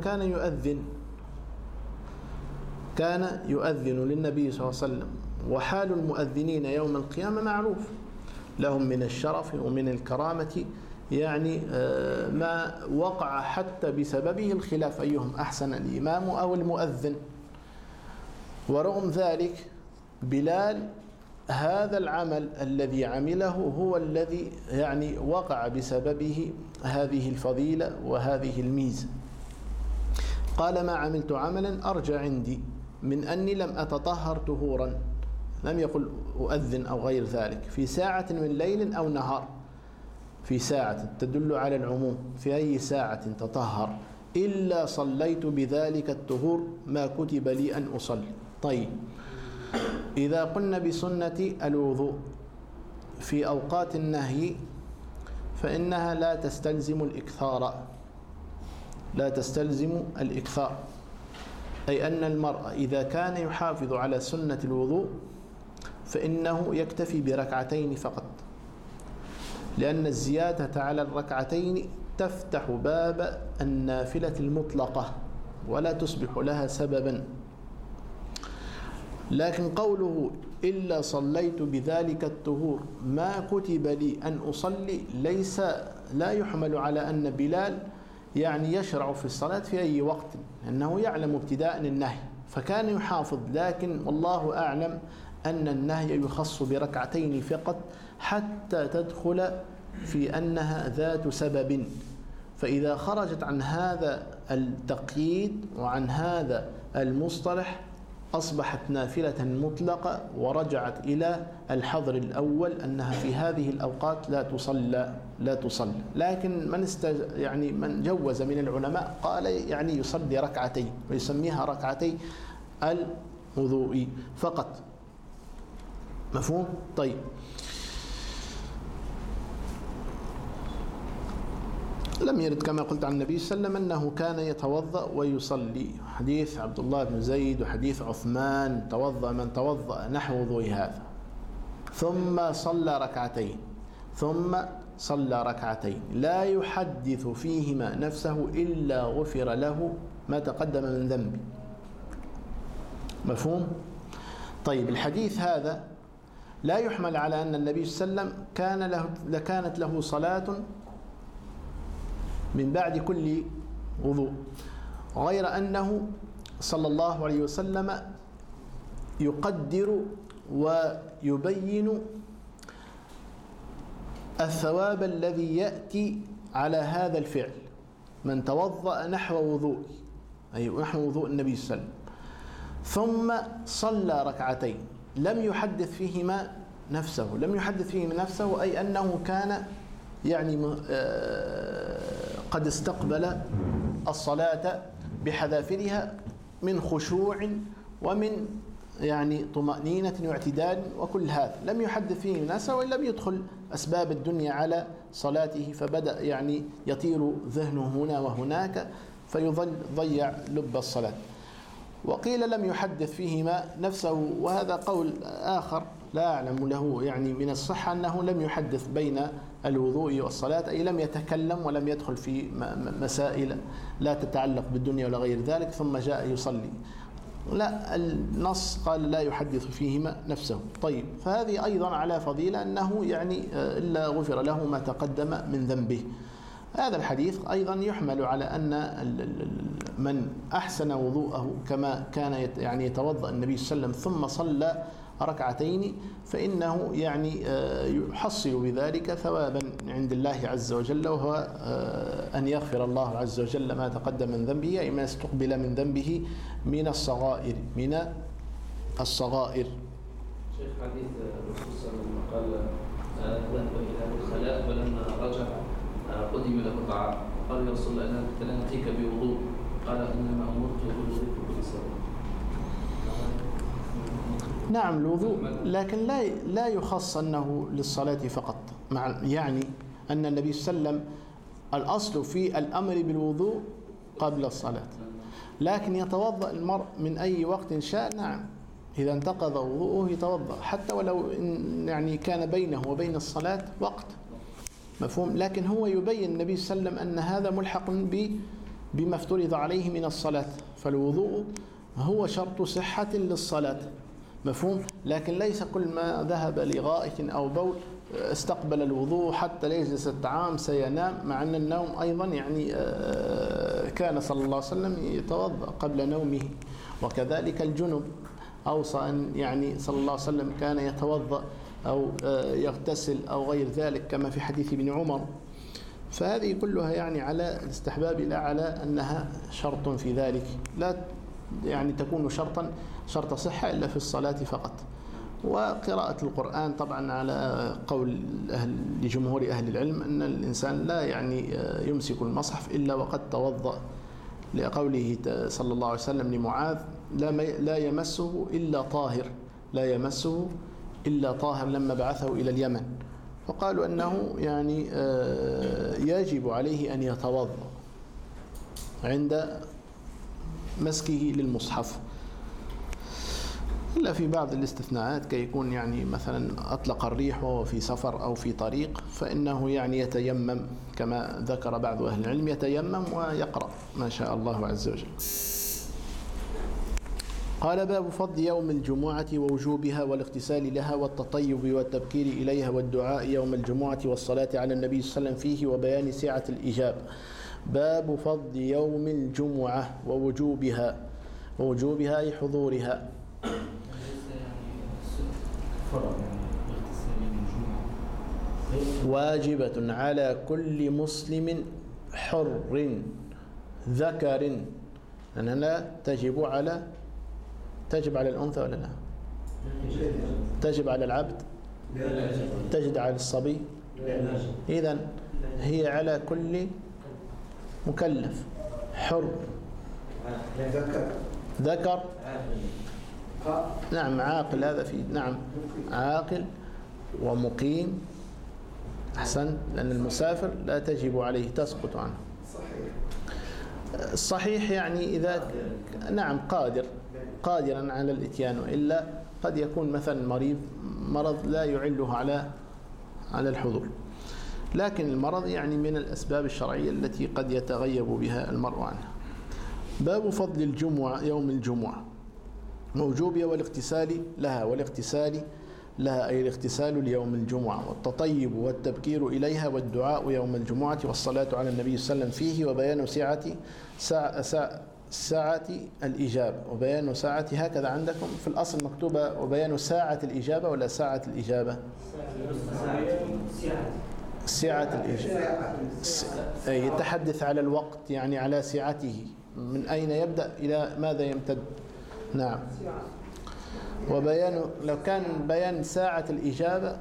كان يؤذن للنبي صلى الله عليه وسلم، وحال المؤذنين يوم القيامة معروف، لهم من الشرف ومن الكرامة يعني ما وقع حتى بسببه الخلاف أيهم أحسن، الإمام أو المؤذن. ورغم ذلك بلال هذا العمل الذي عمله هو الذي يعني وقع بسببه هذه الفضيلة وهذه الميزة. قال ما عملت عملا أرجى عندي من أني لم أتطهر طهورا، لم يقل أؤذن أو غير ذلك، في ساعة من ليل أو نهار، في ساعة تدل على العموم، في أي ساعة تطهر، إلا صليت بذلك الطهور ما كتب لي أن أصلي. طيب، إذا قلنا بسنة الوضوء في أوقات النهي فإنها لا تستلزم الإكثار، أي أن المرء إذا كان يحافظ على سنة الوضوء فإنه يكتفي بركعتين فقط، لأن الزيادة على الركعتين تفتح باب النافلة المطلقة ولا تصبح لها سببا. لكن قوله إلا صليت بذلك الطهور ما كتب لي أن أصلي لا يحمل على أن بلال يعني يشرع في الصلاة في أي وقت، لأنه يعلم ابتداء النهي فكان يحافظ، لكن والله أعلم أن النهي يخص بركعتين فقط حتى تدخل في أنها ذات سبب. فإذا خرجت عن هذا التقييد وعن هذا المصطلح أصبحت نافلة مطلقة، ورجعت إلى الحظر الأول أنها في هذه الأوقات لا تصلى. لكن من جوز من العلماء قال يعني يصلي ركعتين ويسميها ركعتي الوضوء فقط، مفهوم؟ طيب، لم يرد كما قلت عن النبي صلى الله عليه وسلم أنه كان يتوضأ ويصلي، حديث عبد الله بن زيد وحديث عثمان توضأ من توضأ نحو وضوء هذا ثم صلى ركعتين ثم صلى ركعتين لا يحدث فيهما نفسه إلا غفر له ما تقدم من ذنبه. مفهوم؟ طيب الحديث هذا لا يحمل على أن النبي صلى الله عليه وسلم كانت له صلاة من بعد كل وضوء، غير أنه صلى الله عليه وسلم يقدر ويبين الثواب الذي يأتي على هذا الفعل. من توضأ نحو وضوء، أي نحو وضوء النبي صلى الله عليه وسلم، ثم صلى ركعتين لم يحدث فيهما نفسه، أي أنه كان يعني قد استقبل الصلاة بحذافيرها من خشوع ومن يعني طمأنينة واعتدال وكل هذا، لم يحدث فيه نفسه ولم يدخل أسباب الدنيا على صلاته، فبدأ يعني يطير ذهنه هنا وهناك فيظل ضيع لب الصلاة. وقيل لم يحدث فيهما نفسه، وهذا قول آخر لا أعلم له يعني من الصحة، أنه لم يحدث بين الوضوء والصلاة، أي لم يتكلم ولم يدخل في مسائل لا تتعلق بالدنيا ولا غير ذلك ثم جاء يصلي. لا، النص قال لا يحدث فيهما نفسه. طيب، فهذه أيضا على فضيلة أنه يعني إلا غفر له ما تقدم من ذنبه. هذا الحديث أيضا يحمل على أن من أحسن وضوءه كما كان يعني يتوضأ النبي صلى الله عليه وسلم ثم صلى ركعتين، فإنه يعني يحصل بذلك ثوابا عند الله عز وجل، وهو أن يغفر الله عز وجل ما تقدم من ذنبه، أي ما استقبل من ذنبه من الصغائر. شيخ، حديث الرسول صلى الله عليه وسلم قال ذهب إلى الخلاء فلما رجع قدم له طعام، قال يا رسول الله أنا نأتيك بوضوء، قال إنما أمرت بالوضوء كل صلاة. نعم الوضوء، لكن لا يخص أنه للصلاة فقط، يعني أن النبي صلى الله عليه وسلم الأصل في الأمر بالوضوء قبل الصلاة، لكن يتوضأ المرء من أي وقت شاء. نعم، إذا انتقض وضوءه يتوضأ حتى ولو يعني كان بينه وبين الصلاة وقت. مفهوم؟ لكن هو يبين النبي صلى الله عليه وسلم أن هذا ملحق بما افترض عليه من الصلاة، فالوضوء هو شرط صحة للصلاة. مفهوم؟ لكن ليس كل ما ذهب لغائط أو بول استقبل الوضوء حتى يجلس الطعام سينام، مع أن النوم أيضا يعني كان صلى الله عليه وسلم يتوضأ قبل نومه. وكذلك الجنب أوصى أن يعني صلى الله عليه وسلم كان يتوضأ أو يغتسل أو غير ذلك كما في حديث ابن عمر. فهذه كلها يعني على الاستحباب، لا على أنها شرط في ذلك، لا يعني تكون شرط صحة إلا في الصلاة فقط. وقراءة القرآن طبعا على قول لجمهور أهل العلم أن الإنسان لا يعني يمسك المصحف إلا وقد توضأ، لقوله صلى الله عليه وسلم لمعاذ لا يمسه إلا طاهر لما بعثه إلى اليمن، فقالوا أنه يعني يجب عليه أن يتوضأ عند مسكه للمصحف، إلا في بعض الاستثناءات كي يكون يعني مثلا أطلق الريح وهو في سفر أو في طريق، فإنه يعني يتيمم كما ذكر بعض أهل العلم، يتيمم ويقرأ ما شاء الله عز وجل. قال: باب فضل يوم الجمعة ووجوبها والاغتسال لها والتطيب والتبكير إليها والدعاء يوم الجمعة والصلاة على النبي صلى الله عليه وسلم فيه وبيان سعة الإجابة. باب فضل يوم الجمعة ووجوبها أي حضورها. واجبة على كل مسلم حر ذكر، أنها تجب على الأنثى ولا لا؟ تجب على العبد؟ تجب على الصبي؟ إذن هي على كل مكلف حر ذكر. نعم عاقل، هذا في نعم عاقل ومقيم. أحسن، لأن المسافر لا تجب عليه، تسقط عنه. الصحيح يعني إذا نعم قادرا على الإتيان، وإلا قد يكون مثلا مرض لا يعله على الحضور. لكن المرض يعني من الأسباب الشرعية التي قد يتغيب بها المرء عنها. باب فضل الجمعة، يوم الجمعة، ووجوبها والاغتسال لها أي الاغتسال ليوم الجمعة، والتطيب والتبكير إليها، والدعاء يوم الجمعة، والصلاة على النبي صلى الله عليه وسلم فيه، وبيان ساعة الإجابة، وبيان ساعة، هكذا عندكم في الأصل مكتوبة وبيان ساعة الإجابة ولا ساعة الإجابة؟ ساعة الإجابة. يتحدث على الوقت يعني على ساعته، من أين يبدأ إلى ماذا يمتد. نعم. وبيان لو كان بيان ساعة الإجابة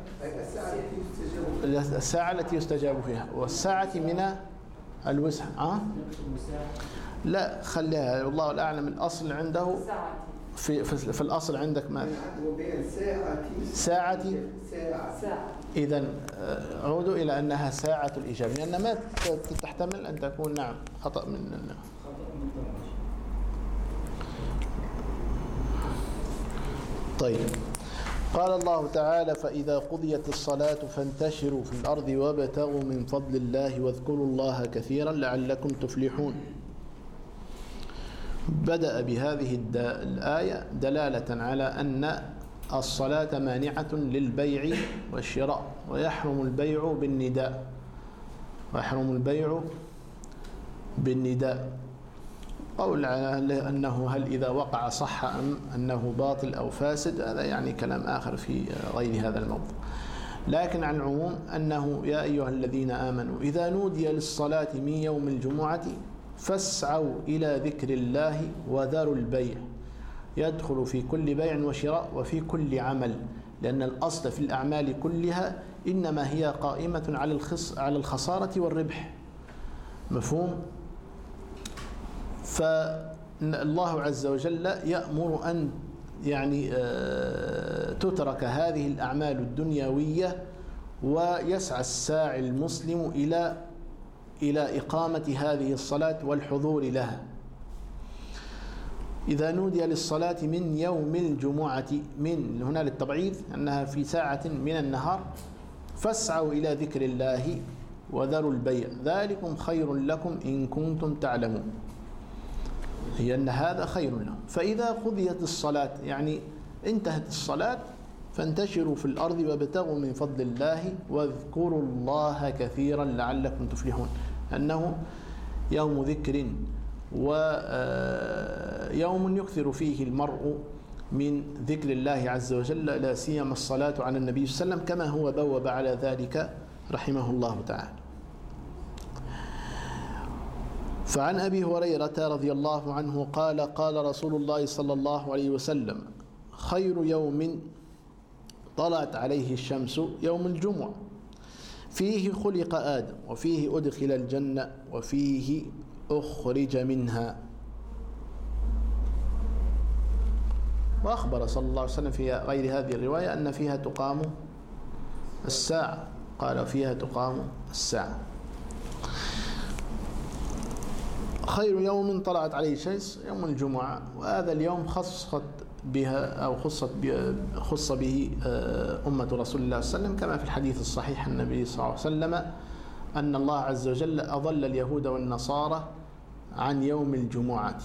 الساعة التي يستجاب فيها، والساعة من الوسع. لا خليها والله الأعلم. الأصل عنده في الأصل عندك ماذا؟ ساعة. إذن عودوا إلى أنها ساعة الإجابة، لأن ما تحتمل أن تكون نعم خطأ من طيب. قال الله تعالى: فإذا قضيت الصلاة فانتشروا في الأرض وابتغوا من فضل الله واذكروا الله كثيرا لعلكم تفلحون. بدأ بهذه الآية دلالة على أن الصلاة مانعة للبيع والشراء، ويحرم البيع بالنداء. قول على أنه هل إذا وقع صح أم أنه باطل أو فاسد، هذا يعني كلام آخر في غير هذا الموضوع. لكن عن عموم أنه يا أيها الذين آمنوا إذا نودي للصلاة من يوم الجمعة فاسعوا إلى ذكر الله وذروا البيع، يدخل في كل بيع وشراء وفي كل عمل، لأن الأصل في الأعمال كلها إنما هي قائمة على الخسارة والربح. مفهوم؟ فالله عز وجل يأمر أن يعني تترك هذه الأعمال الدنيوية، ويسعى الساعي المسلم إلى إقامة هذه الصلاة والحضور لها. إذا نودي للصلاة من يوم الجمعة، من هنا للتبعيض أنها في ساعة من النهار، فاسعوا إلى ذكر الله وذروا البيع ذلكم خير لكم إن كنتم تعلمون، هي أن هذا خير لهم. فإذا قضيت الصلاة يعني انتهت الصلاة فانتشروا في الأرض وابتغوا من فضل الله واذكروا الله كثيرا لعلكم تفلحون، أنه يوم ذكر ويوم يكثر فيه المرء من ذكر الله عز وجل، لا سيما الصلاة على النبي صلى الله عليه وسلم كما هو بوب على ذلك رحمه الله تعالى. فعن أبي هريرة رضي الله عنه قال: قال رسول الله صلى الله عليه وسلم: خير يوم طلعت عليه الشمس يوم الجمعة، فيه خلق آدم، وفيه أدخل الجنة، وفيه أخرج منها. وأخبر صلى الله عليه وسلم في غير هذه الرواية أن فيها تقام الساعة، قال فيها تقام الساعة. خير يوم طلعت عليه الشمس يوم الجمعة، وهذا اليوم خص به أمة رسول الله صلى الله عليه وسلم، كما في الحديث الصحيح النبي صلى الله عليه وسلم أن الله عز وجل أضل اليهود والنصارى عن يوم الجمعة،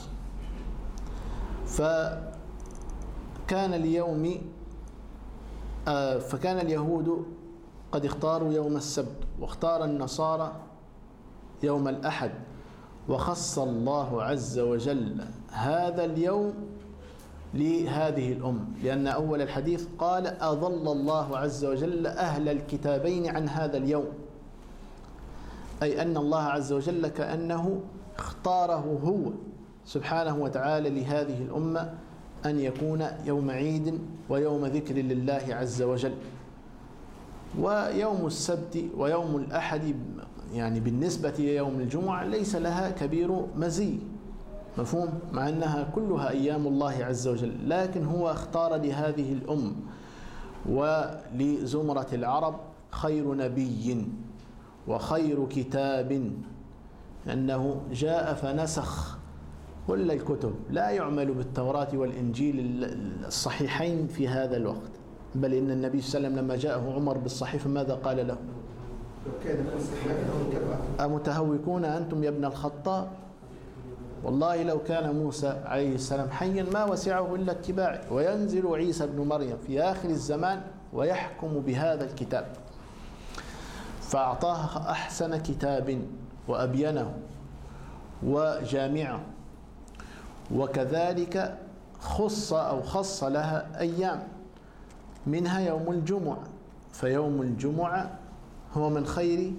فكان اليهود قد اختاروا يوم السبت، واختار النصارى يوم الأحد، وخص الله عز وجل هذا اليوم لهذه الأمة، لأن أول الحديث قال: أضل الله عز وجل أهل الكتابين عن هذا اليوم، أي أن الله عز وجل كأنه اختاره هو سبحانه وتعالى لهذه الأمة أن يكون يوم عيد ويوم ذكر لله عز وجل. ويوم السبت ويوم الأحد يعني بالنسبة ليوم الجمعة ليس لها كبير مزي، مفهوم؟ مع أنها كلها أيام الله عز وجل، لكن هو اختار لهذه الأمة ولزمرة العرب خير نبي وخير كتاب، أنه جاء فنسخ كل الكتب، لا يعمل بالتوراة والإنجيل الصحيحين في هذا الوقت، بل إن النبي صلى الله عليه وسلم لما جاءه عمر بالصحيفة ماذا قال له؟ أمتهوكون أنتم يا ابن الخطاب؟ والله لو كان موسى عليه السلام حيا ما وسعه إلا اتباعه. وينزل عيسى ابن مريم في آخر الزمان ويحكم بهذا الكتاب، فأعطاه أحسن كتاب وأبينه وجامعه، وكذلك خص لها أيام، منها يوم الجمعة، فيوم الجمعة هو من خير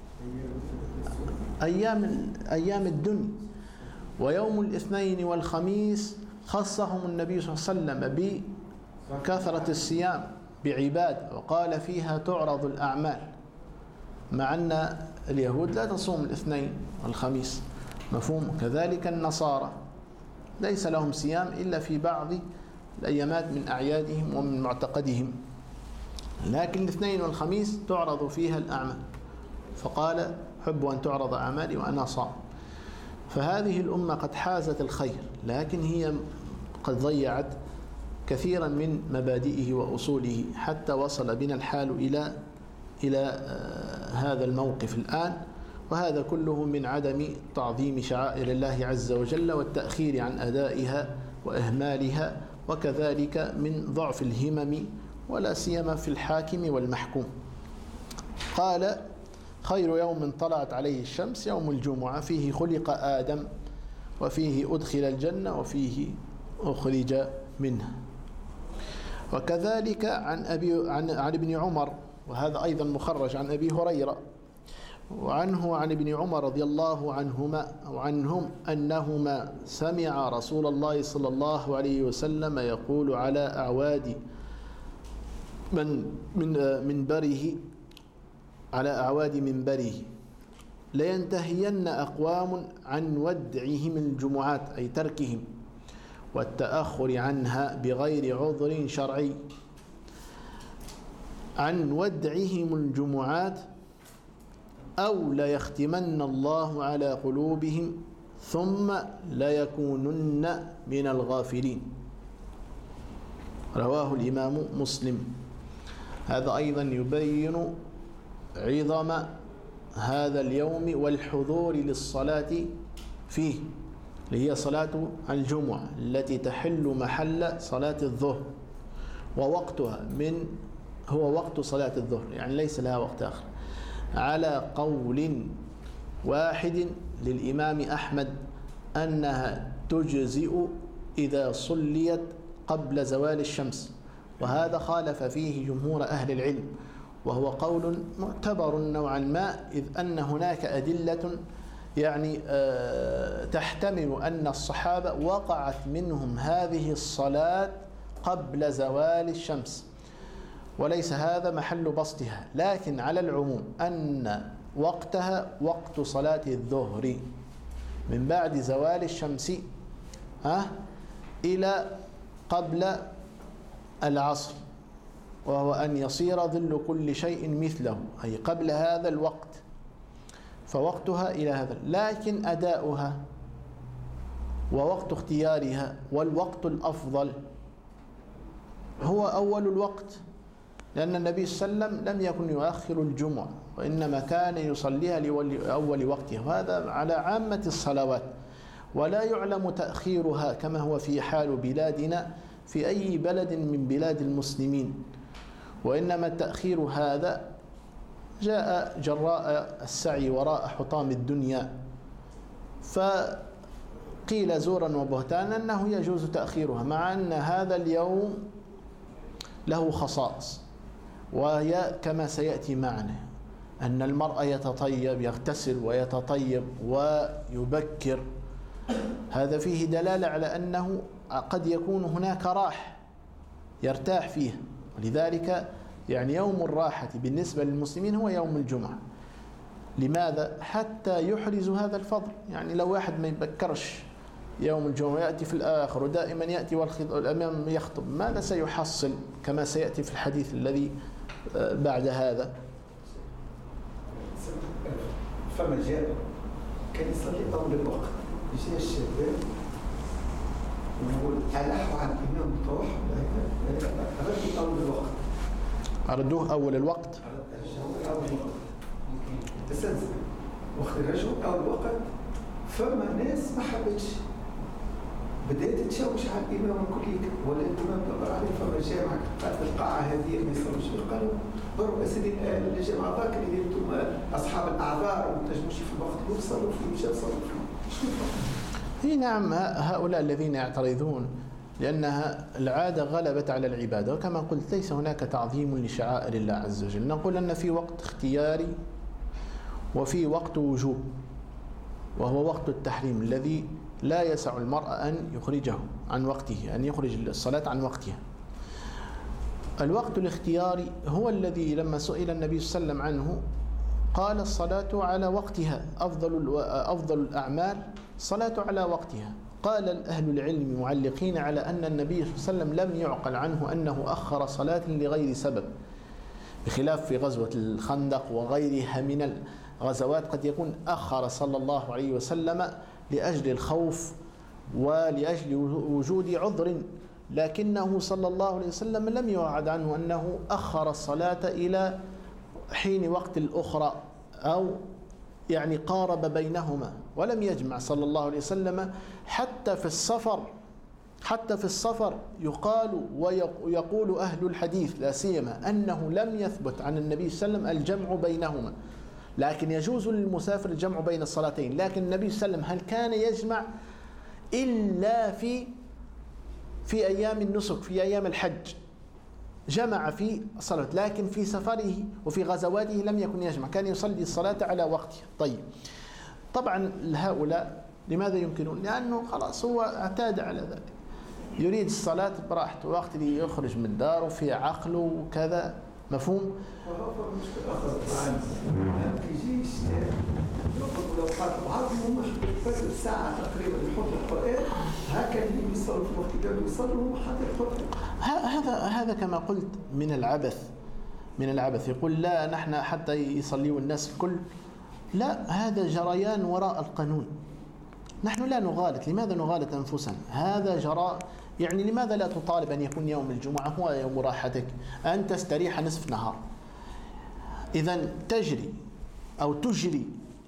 أيام الدنيا. ويوم الاثنين والخميس خصهم النبي صلى الله عليه وسلم بكثرة الصيام بعبادة، وقال فيها تعرض الأعمال، مع أن اليهود لا تصوم الاثنين والخميس، مفهوم. كذلك النصارى ليس لهم صيام إلا في بعض الأيامات من أعيادهم ومن معتقدهم، لكن الاثنين والخميس تعرض فيها الأعمال، فقال حب أن تعرض أعمالي وأنا صام. فهذه الأمة قد حازت الخير، لكن هي قد ضيعت كثيرا من مبادئه وأصوله، حتى وصل بنا الحال إلى هذا الموقف الآن. وهذا كله من عدم تعظيم شعائر الله عز وجل والتأخير عن أدائها وإهمالها، وكذلك من ضعف الهمم ولا سيما في الحاكم والمحكوم. قال خير يوم طلعت عليه الشمس يوم الجمعة، فيه خلق آدم وفيه أدخل الجنة وفيه أخرج منها. وكذلك عن ابن عمر، وهذا أيضا مخرج عن أبي هريرة، وعنه عن ابن عمر رضي الله عنهم أنهما سمع رسول الله صلى الله عليه وسلم يقول على أعواد منبره لينتهين أقوام عن ودعهم الجمعات، أي تركهم والتأخر عنها بغير عذر شرعي، عن ودعهم الجمعات أو ليختمن الله على قلوبهم ثم ليكونن من الغافلين. رواه الإمام مسلم. هذا أيضا يبين عظم هذا اليوم والحضور للصلاة فيه، اللي هي صلاة الجمعة التي تحل محل صلاة الظهر، ووقتها هو وقت صلاة الظهر، يعني ليس لها وقت آخر، على قول واحد للإمام أحمد أنها تجزئ إذا صليت قبل زوال الشمس، وهذا خالف فيه جمهور أهل العلم، وهو قول معتبر نوعا ما، إذ أن هناك أدلة يعني تحتمل أن الصحابة وقعت منهم هذه الصلاة قبل زوال الشمس، وليس هذا محل بسطها، لكن على العموم أن وقتها وقت صلاة الظهر من بعد زوال الشمس إلى قبل العصر، وهو أن يصير ظل كل شيء مثله، أي قبل هذا الوقت، فوقتها إلى هذا. لكن أداؤها ووقت اختيارها والوقت الأفضل هو أول الوقت، لأن النبي صلى الله عليه وسلم لم يكن يؤخر الجمعة، وإنما كان يصليها لأول وقتها، وهذا على عامة الصلوات، ولا يعلم تأخيرها كما هو في حال بلادنا في أي بلد من بلاد المسلمين، وإنما التأخير هذا جاء جراء السعي وراء حطام الدنيا، فقيل زورا وبهتانا أنه يجوز تأخيرها، مع أن هذا اليوم له خصائص، وهي كما سيأتي معنا أن المرء يتطيب، يغتسل ويتطيب ويبكر، هذا فيه دلالة على أنه قد يكون هناك راح يرتاح فيه، ولذلك يعني يوم الراحة بالنسبة للمسلمين هو يوم الجمعة. لماذا؟ حتى يحرز هذا الفضل، يعني لو واحد ما يبكرش يوم الجمعة يأتي في الآخر ودائما يأتي والأمام يخطب، ماذا سيحصل كما سيأتي في الحديث الذي بعد هذا؟ فما جاء كان يصلي طول الوقت، يجي الشباب ونقول ألحوا عن الإمام بتوع ردوا أول الوقت، أردوه أول الوقت. أساسا وقت الرجل أو الوقت فما ناس ما حبتش بدأت تشوش على الإمام الكلي ولا الإمام دبر عليه فما جامعة قالت القاعة هذه ما يصلوش في قالوا ضرب أسدين الجامعة ذاك اللي أنتم أصحاب الأعذار وما تنجموش في الوقت يصلوا فيه مش يصلوا فيه. نعم هؤلاء الذين يعترضون لأنها العادة غلبت على العبادة، وكما قلت ليس هناك تعظيم لشعائر الله عز وجل. نقول أن في وقت اختياري وفي وقت وجوب، وهو وقت التحريم الذي لا يسع المرء أن يخرجه عن وقته، أن يخرج الصلاة عن وقتها. الوقت الاختياري هو الذي لما سئل النبي صلى الله عليه وسلم عنه قال الصلاة على وقتها، أفضل الأعمال الصلاة على وقتها. قال أهل العلم معلقين على أن النبي صلى الله عليه وسلم لم يعقل عنه أنه أخر صلاة لغير سبب، بخلاف في غزوة الخندق وغيرها من الغزوات قد يكون أخر صلى الله عليه وسلم لأجل الخوف ولأجل وجود عذر، لكنه صلى الله عليه وسلم لم يعد عنه أنه أخر الصلاة إلى حين وقت الأخرى أو يعني قارب بينهما، ولم يجمع صلى الله عليه وسلم. حتى في السفر يقال ويقول أهل الحديث لا سيما أنه لم يثبت عن النبي صلى الله عليه وسلم الجمع بينهما، لكن يجوز للمسافر الجمع بين الصلاتين. لكن النبي صلى الله عليه وسلم هل كان يجمع إلا في أيام النسك، في أيام الحج جمع في الصلاة، لكن في سفره وفي غزواته لم يكن يجمع، كان يصلي الصلاة على وقتها. طيب طبعا هؤلاء لماذا ينكرون؟ لأنه خلاص هو اعتاد على ذلك، يريد الصلاة براحته، وقت اللي يخرج من داره في عقله وكذا. مفهوم؟ لو قال بعضهم فجر ساعة تقريبا يحط القرآن هكذا اللي يصلوا في الوقت اللي يصلوا حتى القرآن. هذا كما قلت من العبث. يقول لا نحن حتى يصليوا الناس الكل، لا، هذا جريان وراء القانون. نحن لا نغالط. لماذا نغالط أنفسنا؟ هذا جراء. يعني لماذا لا تطالب أن يكون يوم الجمعة هو يوم راحتك، أن تستريح نصف نهار؟ إذن تجري أو تجري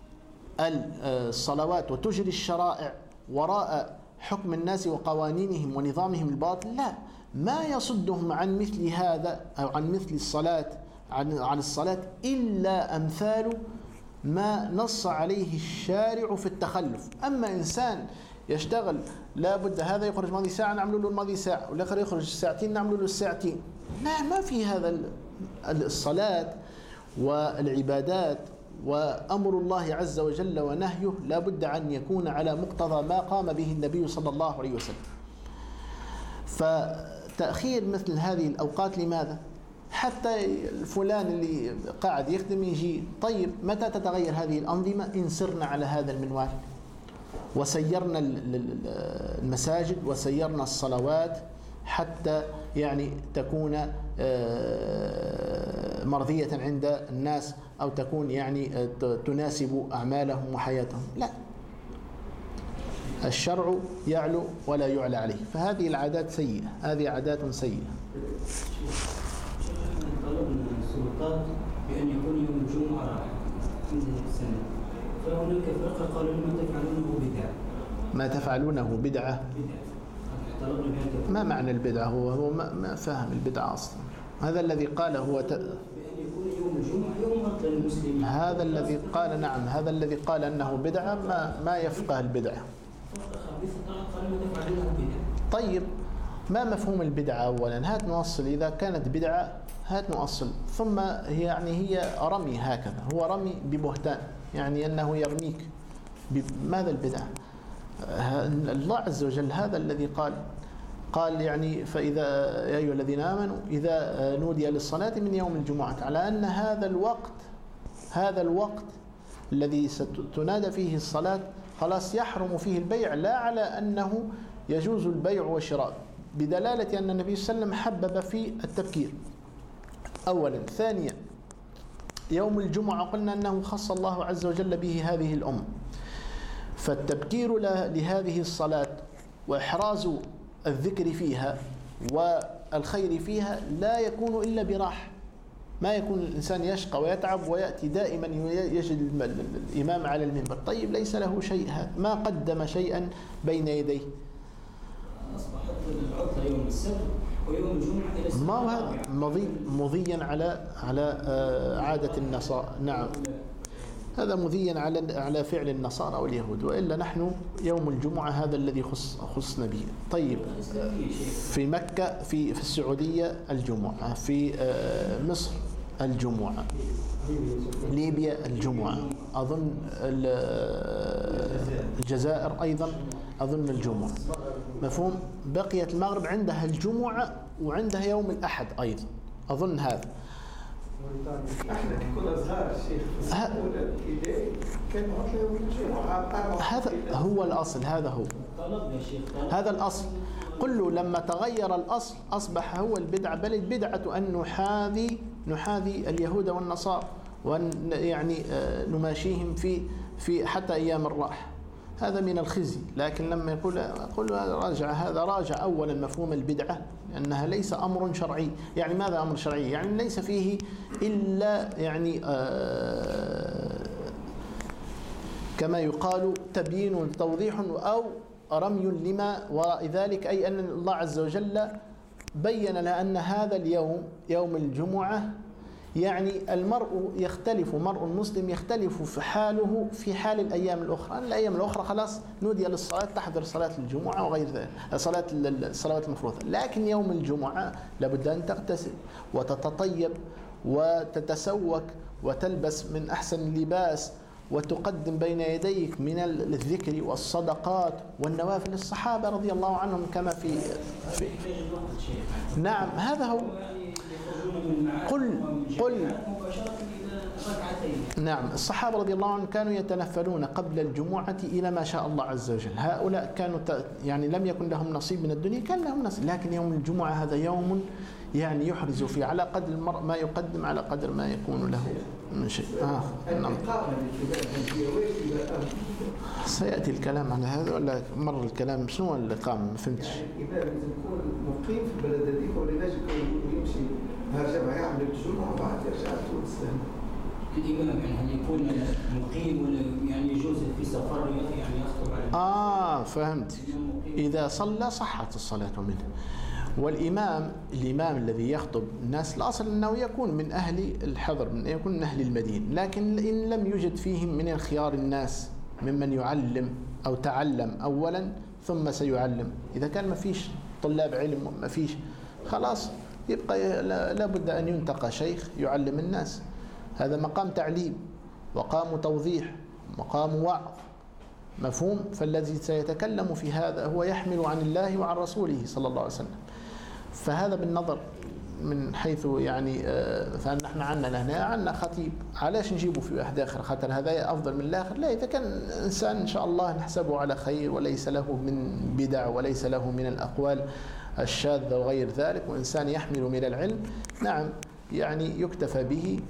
الصلوات وتجري الشرائع وراء حكم الناس وقوانينهم ونظامهم الباطل؟ لا، ما يصدهم عن مثل هذا أو عن مثل الصلاة عن الصلاة إلا أمثال ما نص عليه الشارع في التخلف. أما إنسان يشتغل لابد هذا يخرج ماضي ساعة نعمل له الماضي ساعة، والآخر يخرج ساعتين نعمل له الساعتين، لا، ما في هذا. الصلاة والعبادات وأمر الله عز وجل ونهيه لابد أن يكون على مقتضى ما قام به النبي صلى الله عليه وسلم. فتأخير مثل هذه الأوقات لماذا؟ حتى الفلان اللي قاعد يخدم يجي، طيب متى تتغير هذه الأنظمة؟ إن سرنا على هذا المنوال وسيرنا المساجد وسيرنا الصلوات حتى يعني تكون مرضية عند الناس أو تكون يعني تناسب أعمالهم وحياتهم. لا، الشرع يعلو ولا يعلى عليه، فهذه العادات سيئة، هذه عادات سيئة. طلبنا السلطات بأن يكون يوم الجمعة راحة عند السنة، فهناك فرقة قالوا ما تفعلونه بدعة. ما تفعلونه بدعة؟ ما معنى البدعة؟ هو ما فهم البدعة أصلا. هذا الذي قال هو بأن يكون يوم الجمعة يوم عطل المسلمين. هذا الذي قال، نعم، هذا الذي قال أنه بدعة ما يفقه البدعة. طيب ما مفهوم البدعة أولا؟ هات نوصل. إذا كانت بدعة هات نوصل. ثم هي رمي هكذا، هو رمي ببهتان، يعني أنه يرميك. ماذا البدعة؟ الله عز وجل هذا الذي قال يعني فإذا يا أيها الذين آمنوا إذا نودي للصلاة من يوم الجمعة، على أن هذا الوقت الذي ستنادى فيه الصلاة خلاص يحرم فيه البيع، لا على أنه يجوز البيع والشراء، بدلالة أن النبي صلى الله عليه وسلم حبب في التبكير أولا. ثانيا يوم الجمعة قلنا أنه خص الله عز وجل به هذه الأمة، فالتبكير لهذه الصلاة وإحراز الذكر فيها والخير فيها لا يكون إلا براحة، ما يكون الإنسان يشقى ويتعب ويأتي دائما يجد الإمام على المنبر. طيب ليس له شيء، هذا ما قدم شيئا بين يديه. أصبحت العطلة يوم السبت ويوم الجمعة إلى السبت. ما هو هذا مضيا على عادة النصارى. نعم، هذا مذيا على فعل النصارى واليهود، وإلا نحن يوم الجمعة هذا الذي خصنا به. طيب في مكة، في السعودية الجمعة، في مصر الجمعة، ليبيا الجمعة، أظن الجزائر أيضا أظن الجمعة، مفهوم. بقية المغرب عندها الجمعة وعندها يوم الأحد أيضا أظن. هذا احنا كنا صغار الشيخ في السنة الابتدائي كان عطلة يوم الجمعة. هذا هو الأصل، هذا الأصل. قل له لما تغير الأصل أصبح هو البدعة، بل البدعة أن نحاذي اليهود والنصارى وأن يعني نماشيهم في حتى أيام الراحة. هذا من الخزي. لكن لما يقول راجع أولا مفهوم البدعة، أنها ليس أمر شرعي. يعني ماذا أمر شرعي؟ يعني ليس فيه إلا يعني كما يقال تبيين توضيح أو رمي لما وراء ذلك، أي أن الله عز وجل بين لنا أن هذا اليوم يوم الجمعة يعني المرء المسلم يختلف في حاله في حال الأيام الأخرى. الأيام الأخرى خلاص نودي للصلاة، تحضر صلاة الجمعة وغير ذلك، الصلوات المفروضة. لكن يوم الجمعة لابد أن تغتسل وتتطيب وتتسوك وتلبس من أحسن اللباس وتقدم بين يديك من الذكر والصدقات والنوافل. الصحابة رضي الله عنهم كما في نعم هذا هو. قل نعم، الصحابة رضي الله عنهم كانوا يتنفلون قبل الجمعة إلى ما شاء الله عز وجل. هؤلاء كانوا يعني لم يكن لهم نصيب من الدنيا، كان لهم نصيب، لكن يوم الجمعة هذا يوم يعني يحرز فيه على قدر المرء ما يقدم على قدر ما يكون له من شيء. نعم. سيأتي الكلام عن هذا ولا مر الكلام؟ شنو الإقامة؟ ما فهمتش. الإمام لازم يكون مقيم في البلد هذيك ولا لازم يمشي نهار جمعة يعمل الجمعة وبعد يرجع لتونس؟ الإمام يعني يكون مقيم ولا يعني يجوز في سفر يعني يخطب على فهمت. إذا صلى صحت الصلاة منه. والإمام الذي يخطب الناس الأصل أنه يكون من أهل الحضر، يكون من أهل المدينة، لكن إن لم يوجد فيهم من خيار الناس ممن يعلم أو تعلم أولا ثم سيعلم، إذا كان ما فيش طلاب علم ما فيش خلاص يبقى لابد أن ينتقى شيخ يعلم الناس. هذا مقام تعليم، مقام توضيح، مقام وعظ، مفهوم. فالذي سيتكلم في هذا هو يحمل عن الله وعن رسوله صلى الله عليه وسلم. فهذا بالنظر من حيث يعني فنحن عندنا خطيب، علاش نجيبه في واحد آخر خاطر هذا أفضل من الآخر؟ لا، إذا كان إنسان إن شاء الله نحسبه على خير وليس له من بدع وليس له من الأقوال الشاذة وغير ذلك، وإنسان يحمل من العلم، نعم يعني يكتفى به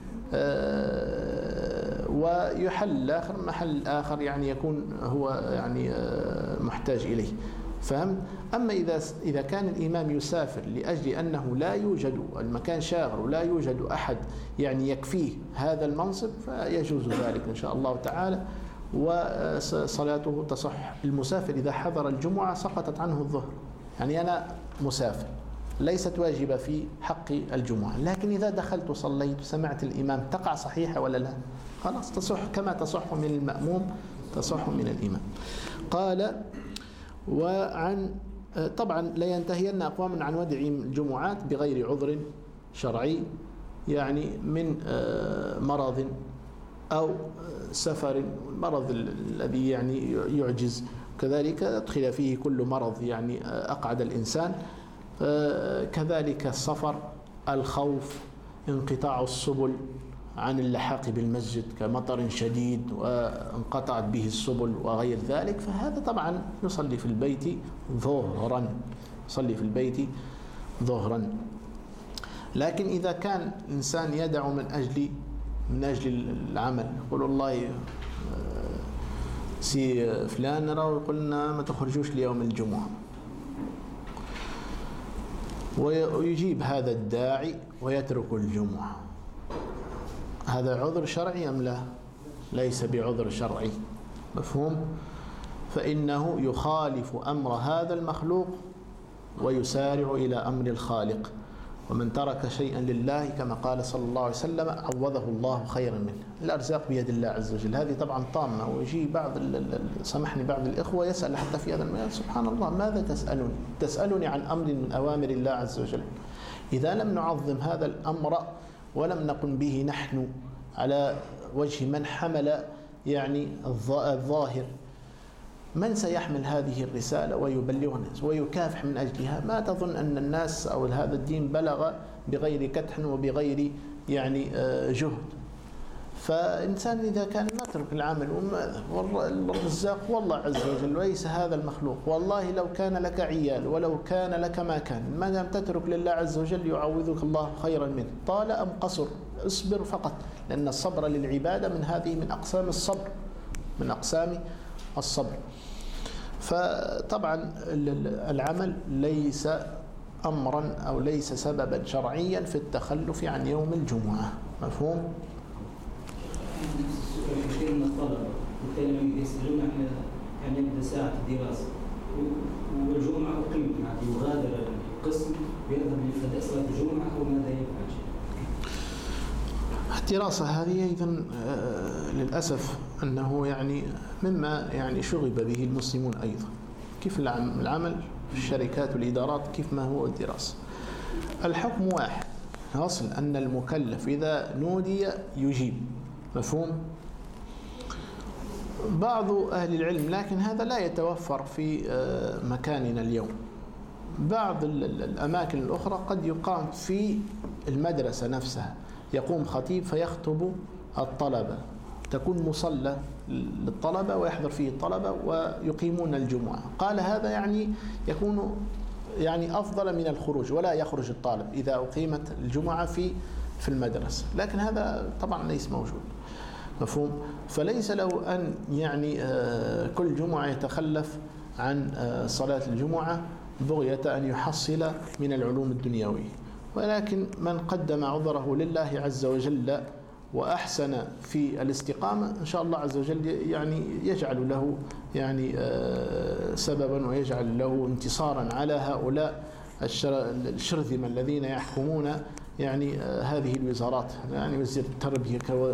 ويحل آخر محل آخر يعني يكون هو يعني محتاج إليه، فهم؟ أما إذا كان الإمام يسافر لأجل أنه لا يوجد المكان شاغر ولا يوجد أحد يعني يكفيه هذا المنصب فيجوز ذلك إن شاء الله تعالى، وصلاته تصح. المسافر إذا حضر الجمعة سقطت عنه الظهر، يعني أنا مسافر ليست واجبة في حق الجمعة، لكن إذا دخلت وصليت وسمعت الإمام تقع صحيحة ولا لا؟ خلاص تصح كما تصح من المأموم تصح من الإمام. قال وعن طبعا لا ينتهين أقوام عن ودع الجمعات بغير عذر شرعي، يعني من مرض أو سفر، المرض الذي يعني يعجز، كذلك أدخل فيه كل مرض يعني أقعد الإنسان، كذلك السفر، الخوف، انقطاع السبل عن اللحاق بالمسجد كمطر شديد وانقطعت به السبل وغير ذلك، فهذا طبعا يصلي في البيت ظهرا. لكن إذا كان الإنسان يدع من أجل العمل، يقول والله سي فلان نرى ويقولنا ما تخرجوش ليوم الجمعة، ويجيب هذا الداعي ويترك الجمعة، هذا عذر شرعي أم لا؟ ليس بعذر شرعي، مفهوم؟ فإنه يخالف أمر هذا المخلوق ويسارع إلى أمر الخالق، ومن ترك شيئا لله كما قال صلى الله عليه وسلم عوضه الله خيرا منه. الأرزاق بيد الله عز وجل، هذه طبعا طامة. ويجي بعض سامحني بعض الإخوة يسأل حتى في هذا المجال: سبحان الله، ماذا تسألني؟ تسألني عن أمر من أوامر الله عز وجل. إذا لم نعظم هذا الأمر ولم نقم به نحن على وجه من حمل يعني الظاهر، من سيحمل هذه الرسالة ويبلغ الناس ويكافح من أجلها؟ ما تظن أن الناس أو هذا الدين بلغ بغير كدح وبغير يعني جهد. فإنسان إذا كان يترك العمل والرزاق والله عز وجل وليس هذا المخلوق، والله لو كان لك عيال ولو كان لك ما كان، ما دام تترك لله عز وجل يعوضك الله خيرا منه، طال أم قصر، اصبر فقط، لأن الصبر للعبادة من أقسام الصبر، من أقسام الصبر. فطبعا العمل ليس أمرا أو ليس سببا شرعيا في التخلف عن يوم الجمعة، مفهوم؟ كثير من الطلبة بالتالي يسألون عن يبدأ ساعة الدراسة والجمعة أقيمت، يعني يغادر القسم ويذهب لأداء صلاة الجمعة وماذا يفعل؟ الدراسة هذه أيضا للأسف أنه يعني مما يعني شغب به المسلمون أيضا، كيف العمل في الشركات والإدارات كيف ما هو الدراسة. الحكم واحد، الأصل أن المكلف إذا نودي يجيب، مفهوم؟ بعض أهل العلم، لكن هذا لا يتوفر في مكاننا اليوم. بعض الأماكن الأخرى قد يقام في المدرسة نفسها، يقوم خطيب فيخطب الطلبة، تكون مصلى للطلبة ويحضر فيه الطلبة ويقيمون الجمعة. قال هذا يعني يكون يعني أفضل من الخروج، ولا يخرج الطالب إذا أقيمت الجمعة في المدرسة، لكن هذا طبعا ليس موجود، مفهوم؟ فليس له أن يعني كل جمعة يتخلف عن صلاة الجمعة بغية أن يحصل من العلوم الدنيوية، ولكن من قدم عذره لله عز وجل وأحسن في الاستقامة إن شاء الله عز وجل يعني يجعل له يعني سببا ويجعل له انتصارا على هؤلاء الشرذمة الذين يحكمون يعني هذه الوزارات، يعني وزير التربية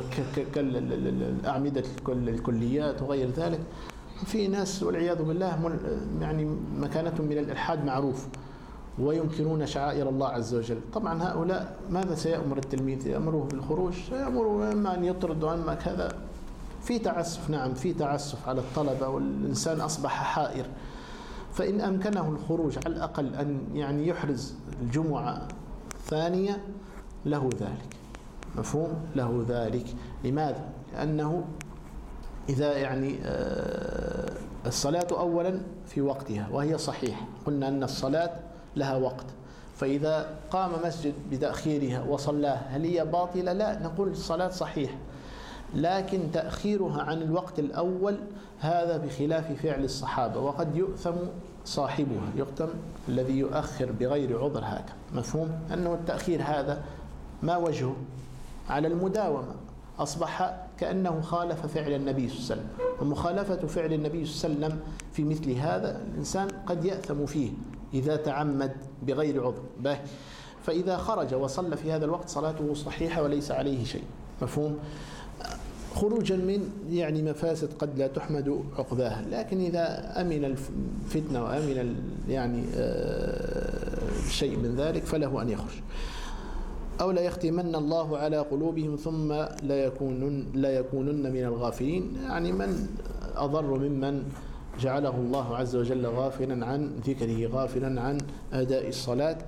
كالأعمدة الكليات وغير ذلك. في ناس والعياذ بالله يعني مكانتهم من الإلحاد معروف وينكرون شعائر الله عز وجل. طبعا هؤلاء ماذا سيأمر التلميذ؟ يأمره بالخروج، سيأمره إما أن يطرد وإما كذا. في تعسف، نعم في تعسف على الطلبة، والإنسان أصبح حائر. فإن أمكنه الخروج على الأقل أن يعني يحرز الجمعة ثانية له ذلك، مفهوم؟ له ذلك. لماذا؟ لأنه إذا يعني الصلاة أولا في وقتها وهي صحيح، قلنا أن الصلاة لها وقت، فإذا قام مسجد بتأخيرها وصلاها هل هي باطلة؟ لا، نقول الصلاة صحيح، لكن تأخيرها عن الوقت الأول هذا بخلاف فعل الصحابة، وقد يؤثم صاحبها، يؤثم الذي يؤخر بغير عذر هكذا، مفهوم؟ أنه التأخير هذا ما وجهه؟ على المداومة، أصبح كأنه خالف فعل النبي صلى الله عليه وسلم، ومخالفة فعل النبي صلى الله عليه وسلم في مثل هذا الإنسان قد يأثم فيه إذا تعمد بغير عذر. فإذا خرج وصلى في هذا الوقت صلاته صحيحة وليس عليه شيء، مفهوم؟ خروجا من يعني مفاسد قد لا تحمد عقباها، لكن إذا أمن الفتنة وأمن يعني شيء من ذلك فله أن يخرج. أو لا يختمن الله على قلوبهم ثم لا يكونن من الغافلين، يعني من أضر ممن جعله الله عز وجل غافلا عن ذكره، غافلا عن أداء الصلاة.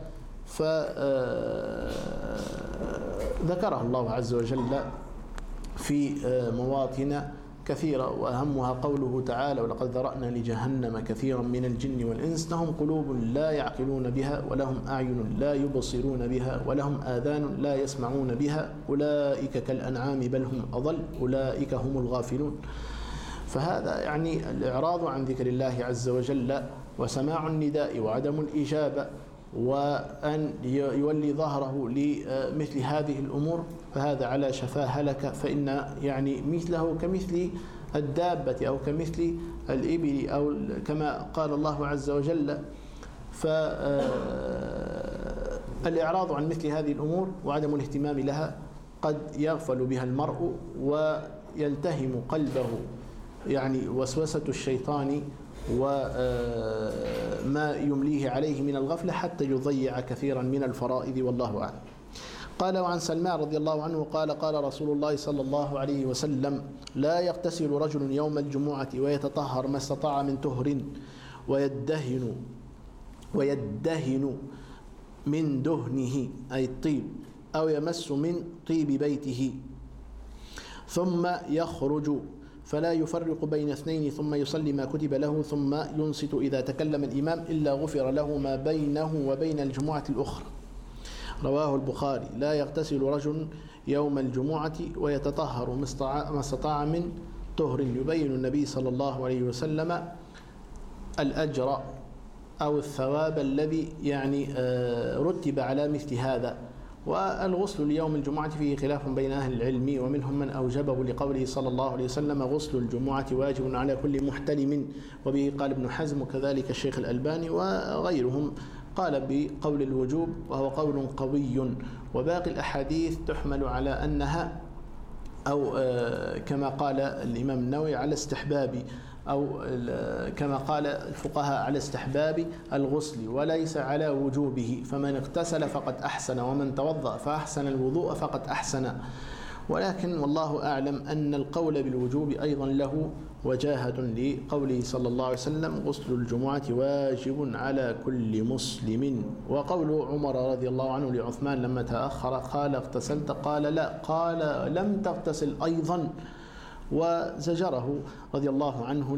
فذكره الله عز وجل في مواطن كثيرة، وأهمها قوله تعالى: ولقد ذرأنا لجهنم كثيرا من الجن والإنس لهم قلوب لا يعقلون بها ولهم أعين لا يبصرون بها ولهم آذان لا يسمعون بها أولئك كالأنعام بل هم أضل أولئك هم الغافلون. فهذا يعني الإعراض عن ذكر الله عز وجل وسماع النداء وعدم الإجابة وأن يولي ظهره لمثل هذه الأمور فهذا على شفا هلكة، فإن يعني مثله كمثل الدابة أو كمثل الإبل، أو كما قال الله عز وجل. فالإعراض عن مثل هذه الأمور وعدم الاهتمام لها قد يغفل بها المرء ويلتهم قلبه يعني وسوسة الشيطان وما يمليه عليه من الغفلة حتى يضيع كثيرا من الفرائض، والله أعلم. قال: وعن سلمان رضي الله عنه قال: قال رسول الله صلى الله عليه وسلم: لا يغتسل رجل يوم الجمعة ويتطهر ما استطاع من طهر ويدهن من دهنه أي الطيب، أو يمس من طيب بيته، ثم يخرج فلا يفرق بين اثنين، ثم يصلي ما كتب له، ثم ينصت إذا تكلم الإمام إلا غفر له ما بينه وبين الجمعة الأخرى. رواه البخاري. لا يغتسل رجل يوم الجمعة ويتطهر ما استطاع من طهر. يبين النبي صلى الله عليه وسلم الأجر أو الثواب الذي يعني رتب على مثل هذا. والغسل ليوم الجمعة فيه خلاف بين أهل العلم، ومنهم من أوجبه لقوله صلى الله عليه وسلم: غسل الجمعة واجب على كل محتلم، وبه قال ابن حزم وكذلك الشيخ الألباني وغيرهم قال بقول الوجوب، وهو قول قوي. وباقي الأحاديث تحمل على أنها أو كما قال الإمام النووي على استحباب، أو كما قال الفقهاء على استحباب الغسل وليس على وجوبه، فمن اغتسل فقد أحسن، ومن توضأ فأحسن الوضوء فقد أحسن. ولكن والله أعلم أن القول بالوجوب أيضا له وجاهة لقوله صلى الله عليه وسلم: غسل الجمعة واجب على كل مسلم. وقول عمر رضي الله عنه لعثمان لما تأخر قال: اغتسلت؟ قال: لا. قال: لم تغتسل أيضا، وزجره رضي الله عنه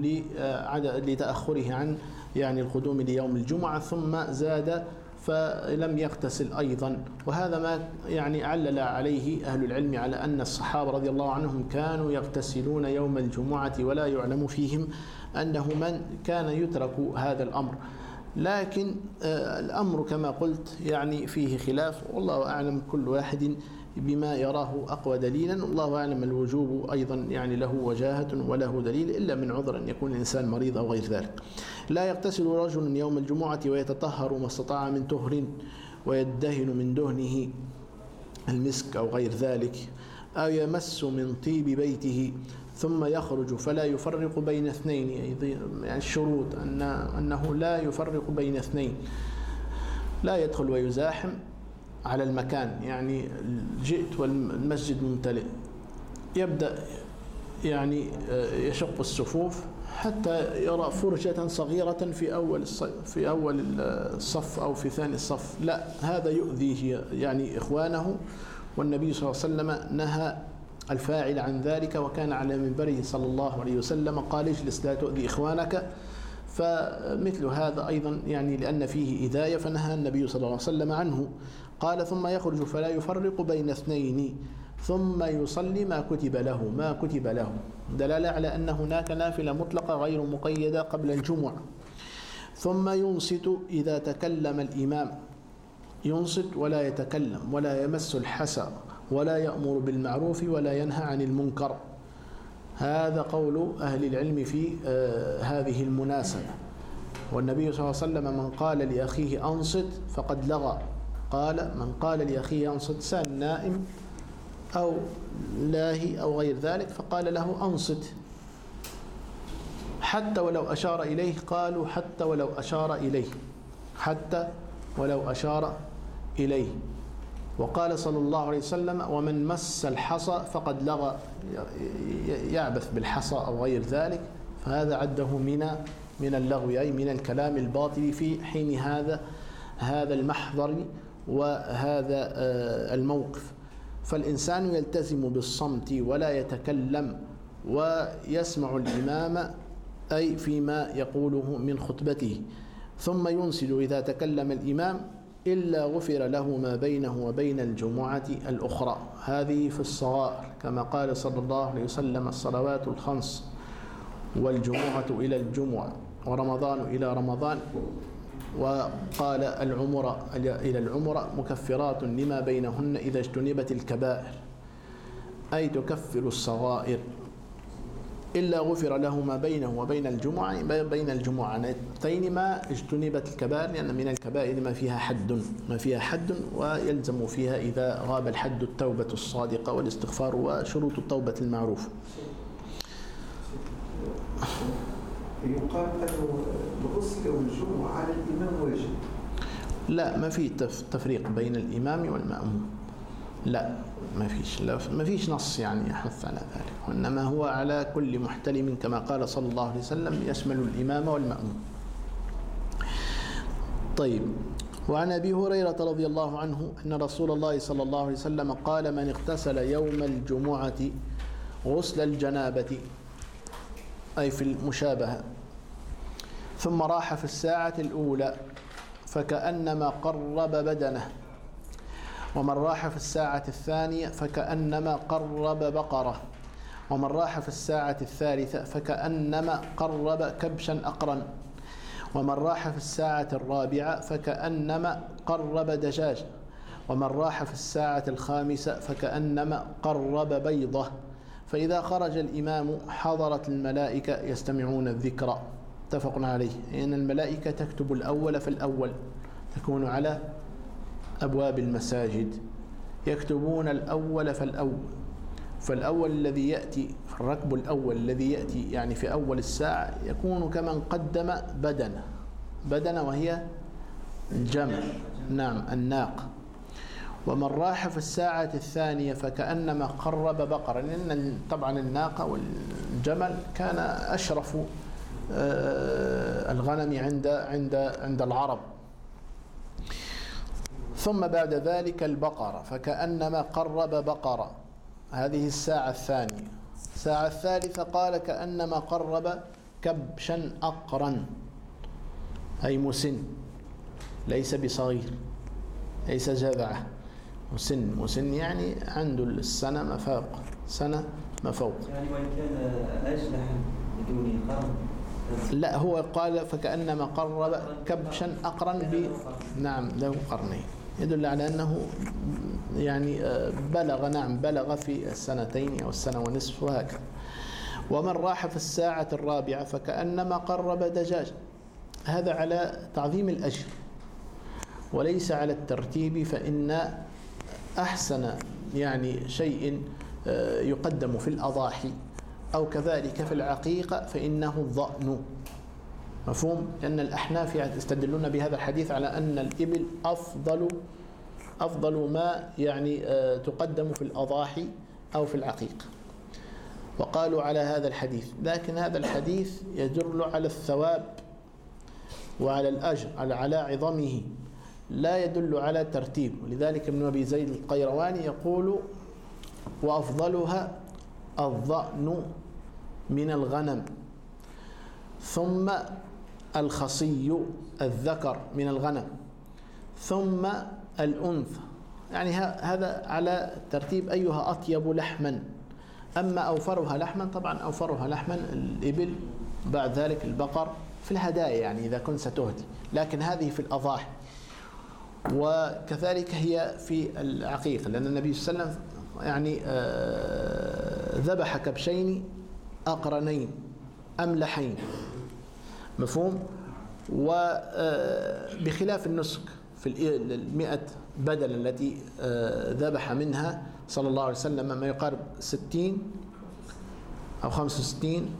لتأخره عن يعني القدوم ليوم الجمعة، ثم زاد فلم يغتسل أيضا. وهذا ما يعني علل عليه أهل العلم على أن الصحابة رضي الله عنهم كانوا يغتسلون يوم الجمعة، ولا يعلم فيهم أنه من كان يترك هذا الأمر. لكن الأمر كما قلت يعني فيه خلاف، والله أعلم، كل واحد بما يراه أقوى دليلا. والله أعلم الوجوب أيضا يعني له وجاهة وله دليل، إلا من عذر أن يكون الإنسان مريض أو غير ذلك. لا يغتسل رجل يوم الجمعة ويتطهر ما استطاع من طهر ويدهن من دهنه المسك أو غير ذلك، أو يمس من طيب بيته، ثم يخرج فلا يفرق بين اثنين. يعني الشروط أنه لا يفرق بين اثنين، لا يدخل ويزاحم على المكان. يعني جئت والمسجد ممتلئ، يبدأ يعني يشق الصفوف حتى يرى فرجة صغيرة في أول الصف أو في ثاني الصف. لا، هذا يؤذي يعني إخوانه، والنبي صلى الله عليه وسلم نهى الفاعل عن ذلك، وكان على منبره صلى الله عليه وسلم قال: اجلس لا تؤذي إخوانك. فمثل هذا أيضا يعني لأن فيه إذاية فنهى النبي صلى الله عليه وسلم عنه. قال: ثم يخرج فلا يفرق بين اثنين، ثم يصلي ما كتب له. دلالة على أن هناك نافلة مطلقة غير مقيدة قبل الجمعة. ثم ينصت إذا تكلم الإمام، ينصت ولا يتكلم ولا يمس الحسى ولا يأمر بالمعروف ولا ينهى عن المنكر. هذا قول أهل العلم في هذه المناسبة. والنبي صلى الله عليه وسلم من قال لأخيه أنصت فقد لغى. قال: من قال لأخيه أنصت، سان نائم أو لاهي أو غير ذلك، فقال له أنصت حتى ولو أشار إليه. قالوا: حتى ولو أشار إليه، حتى ولو أشار إليه. وقال صلى الله عليه وسلم: ومن مس الحصى فقد لغى، يعبث بالحصى أو غير ذلك، فهذا عده من اللغو، أي من الكلام الباطل في حين هذا المحضر وهذا الموقف. فالإنسان يلتزم بالصمت ولا يتكلم، ويسمع الإمام أي فيما يقوله من خطبته. ثم ينصت إذا تكلم الإمام إلا غفر له ما بينه وبين الجمعة الأخرى. هذه في الصغائر، كما قال صلى الله عليه وسلم: الصلوات الخمس والجمعة إلى الجمعة ورمضان إلى رمضان وقال العمر إلى العمر مكفرات لما بينهن إذا اجتنبت الكبائر، أي تكفر الصغائر، إلا غفر له ما بينه وبين الجمعتين ما اجتنبت الكبائر، لأن من الكبائر ما فيها حد ويلزم فيها إذا غاب الحد التوبة الصادقة والاستغفار وشروط التوبة المعروفة. يقال أنه الغسل يوم الجمعة على الإمام واجب. لا، ما في تفريق بين الإمام والمأموم، لا ما فيش نص يعني يحث على ذلك، وإنما هو على كل محتلم كما قال صلى الله عليه وسلم يشمل الإمام والمأموم. طيب، وعن أبي هريرة رضي الله عنه أن رسول الله صلى الله عليه وسلم قال: من اغتسل يوم الجمعة غسل الجنابة، أي في المشابهة، ثم راح في الساعة الأولى فكأنما قرب بدنه، ومن راح في الساعة الثانية فكأنما قرب بقرة، ومن راح في الساعة الثالثة فكأنما قرب كبشا أقرن، ومن راح في الساعة الرابعة فكأنما قرب دجاج، ومن راح في الساعة الخامسة فكأنما قرب بيضة. فإذا خرج الإمام حضرت الملائكة يستمعون الذكر. متفق عليه، إن الملائكة تكتب الأول فالأول، تكون على أبواب المساجد، يكتبون الأول فالأول الذي يأتي في الركب الأول الذي يأتي يعني في أول الساعة يكون كمن قدم بدنة وهي الجمل، نعم الناقة. ومن راح في الساعة الثانية فكأنما قرب بقرة، لأن طبعا الناقة والجمل كان أشرف الغنم عند العرب. ثم بعد ذلك البقرة فكأنما قرب بقرة، هذه الساعة الثانية. الساعة الثالثة قال كأنما قرب كبشا أقرن، أي مسن، ليس بصغير، ليس جذعة، مسن يعني عنده السنة ما فوق يعني وإن كان أجنح بدون قرن. لا، هو قال فكأنما قرب كبشا أقرن نعم له قرنين، يدل على أنه يعني بلغ في السنتين أو السنة ونصف وهكذا. ومن راح في الساعة الرابعة فكأنما قرب دجاج، هذا على تعظيم الأجر وليس على الترتيب، فإن أحسن يعني شيء يقدم في الأضاحي أو كذلك في العقيقة فإنه الضأن. مفهوم؟ لأن الأحناف يستدلون بهذا الحديث على أن الإبل أفضل ما يعني تقدم في الأضاحي أو في العقيقة، وقالوا على هذا الحديث. لكن هذا الحديث يدل على الثواب وعلى الأجر على عظمه، لا يدل على ترتيب. ولذلك ابن أبي زيد القيرواني يقول: وأفضلها الضأن من الغنم، ثم الخصي الذكر من الغنم، ثم الأنثى. يعني هذا على ترتيب أيها أطيب لحما. أما أوفرها لحما، طبعا أوفرها لحما الإبل، بعد ذلك البقر في الهدايا يعني إذا كنت ستهدي، لكن هذه في الأضاحي. وكذلك هي في العقيقة، لأن النبي صلى الله عليه وسلم يعني ذبح كبشين أقرنين أملحين، مفهوم؟ وبخلاف النسك في 100 بدل التي ذبح منها صلى الله عليه وسلم ما يقارب 60 أو 65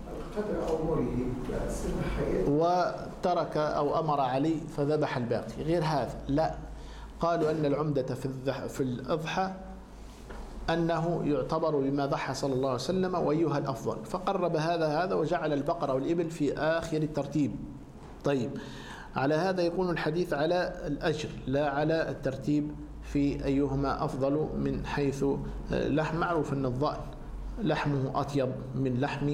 وترك أو أمر علي فذبح الباقي. غير هذا لا، قالوا أن العمدة في الأضحى أنه يعتبر بما ضحى صلى الله عليه وسلم وأيها الأفضل، فقرب هذا وجعل البقرة والإبل في آخر الترتيب. طيب، على هذا يكون الحديث على الأجر لا على الترتيب في أيهما أفضل من حيث لحم. معروف أن الضأن لحمه أطيب من لحم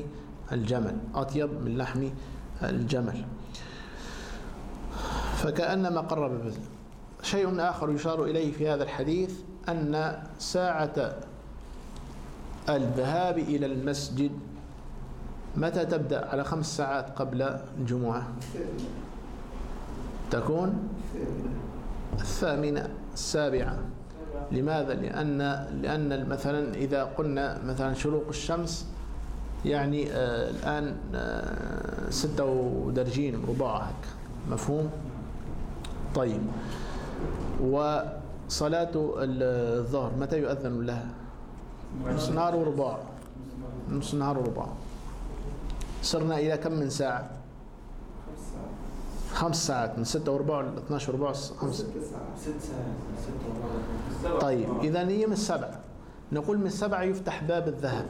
الجمل، فكأنما قرب بذل. شيء آخر يشار إليه في هذا الحديث أن ساعة الذهاب إلى المسجد متى تبدأ؟ على 5 ساعات قبل الجمعة. تكون الثامنة السابعة. لماذا؟ لأن مثلا إذا قلنا مثلا شروق الشمس يعني الآن 36 رباع، مفهوم؟ طيب، وصلاة الظهر متى يؤذن لها؟ نص نهار ورباع، نص نهار ورباع. صرنا إلى كم من ساعة؟ 5 ساعات، من 6 وربع ل 12 وربع، 5 6 ساعات. طيب إذا هي من 7، نقول من 7 يفتح باب الذهب،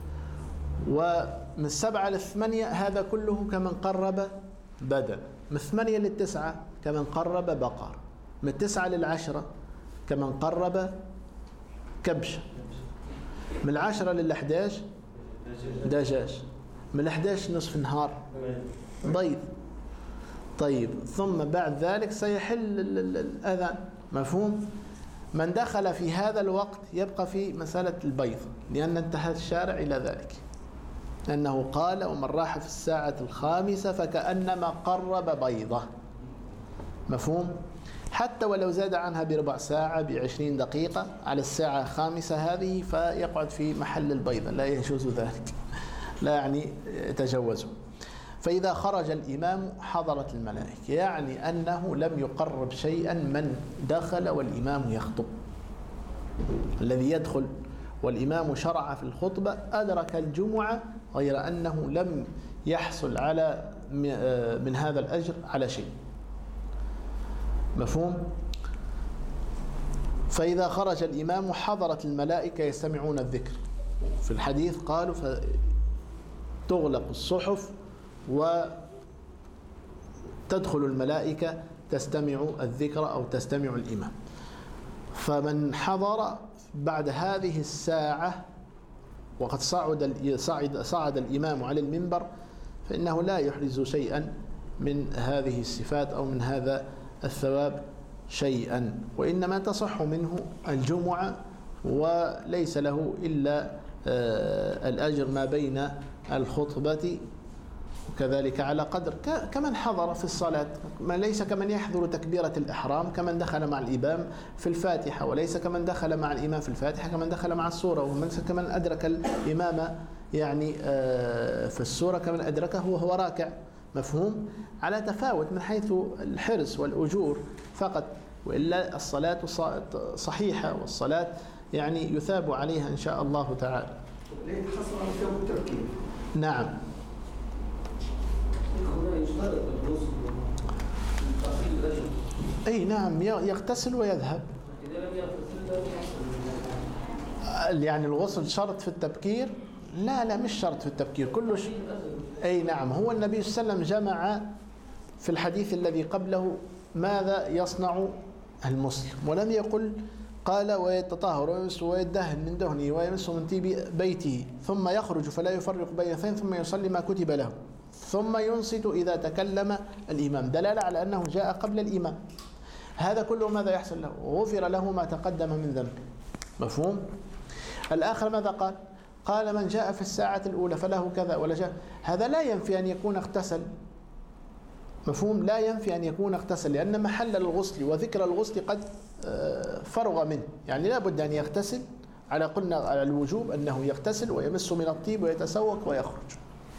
ومن 7 ل 8 هذا كله كمن قرب بدن، من 8 ل 9 كمن قرب بقر، من 9 ل 10 كمن قرب كبش، من 10 ل 11 دجاج، من 11 نصف نهار بيض. طيب ثم بعد ذلك سيحل الأذان، مفهوم؟ من دخل في هذا الوقت يبقى في مسألة البيض، لأن انتهى الشارع إلى ذلك، لأنه قال ومن راح في الساعة 5 فكأنما قرب بيضة، مفهوم؟ حتى ولو زاد عنها بربع ساعة، ب20 دقيقة على الساعة 5 هذه، فيقعد في محل البيضة، لا يجوز ذلك، لا يعني تجوزه. فإذا خرج الإمام حضرت الملائكة، يعني أنه لم يقرب شيئا من دخل والإمام يخطب. الذي يدخل والإمام شرع في الخطبة أدرك الجمعة، غير أنه لم يحصل على من هذا الأجر على شيء، مفهوم؟ فإذا خرج الإمام حضرت الملائكة يستمعون الذكر. في الحديث قالوا فتغلق الصحف وتدخل الملائكة تستمع الذكر أو تستمع الإمام. فمن حضر بعد هذه الساعة وقد صعد الإمام على المنبر فإنه لا يحرز شيئا من هذه الصفات أو من هذا الثواب شيئا، وإنما تصح منه الجمعة وليس له إلا الأجر ما بين الخطبة، وكذلك على قدر كمن حضر في الصلاة، ما ليس كمن يحضر تكبيرة الإحرام كمن دخل مع الإمام في الفاتحة، وليس كمن دخل مع الإمام في الفاتحة كمن دخل مع السورة، وليس كمن أدرك الإمام يعني في السورة كمن أدركه وهو راكع، مفهوم؟ على تفاوت من حيث الحرص والأجور فقط، وإلا الصلاة صحيحة، والصلاة يعني يثاب عليها إن شاء الله تعالى. نعم. أي نعم، يغتسل ويذهب. يعني الغسل شرط في التبكير؟ لا مش شرط في التبكير، كله أي نعم. هو النبي صلى الله عليه وسلم جمع في الحديث الذي قبله ماذا يصنع المسلم، ولم يقل قال ويتطهر ويمس ويدهن من دهنه ويمس من طيب بيته ثم يخرج فلا يفرق بين اثنين ثم يصلي ما كتب له ثم ينصت إذا تكلم الإمام، دلالة على أنه جاء قبل الإمام. هذا كله ماذا يحصل له؟ غفر له ما تقدم من ذنبه، مفهوم؟ الآخر ماذا قال؟ قال من جاء في الساعة الأولى فله كذا ولا جاء. هذا لا ينفي أن يكون اغتسل، مفهوم؟ لا ينفي أن يكون اغتسل، لأن محل الغسل وذكر الغسل قد فرغ منه، يعني لا بد أن يغتسل، قلنا على الوجوب أنه يغتسل ويمس من الطيب ويتسوق ويخرج،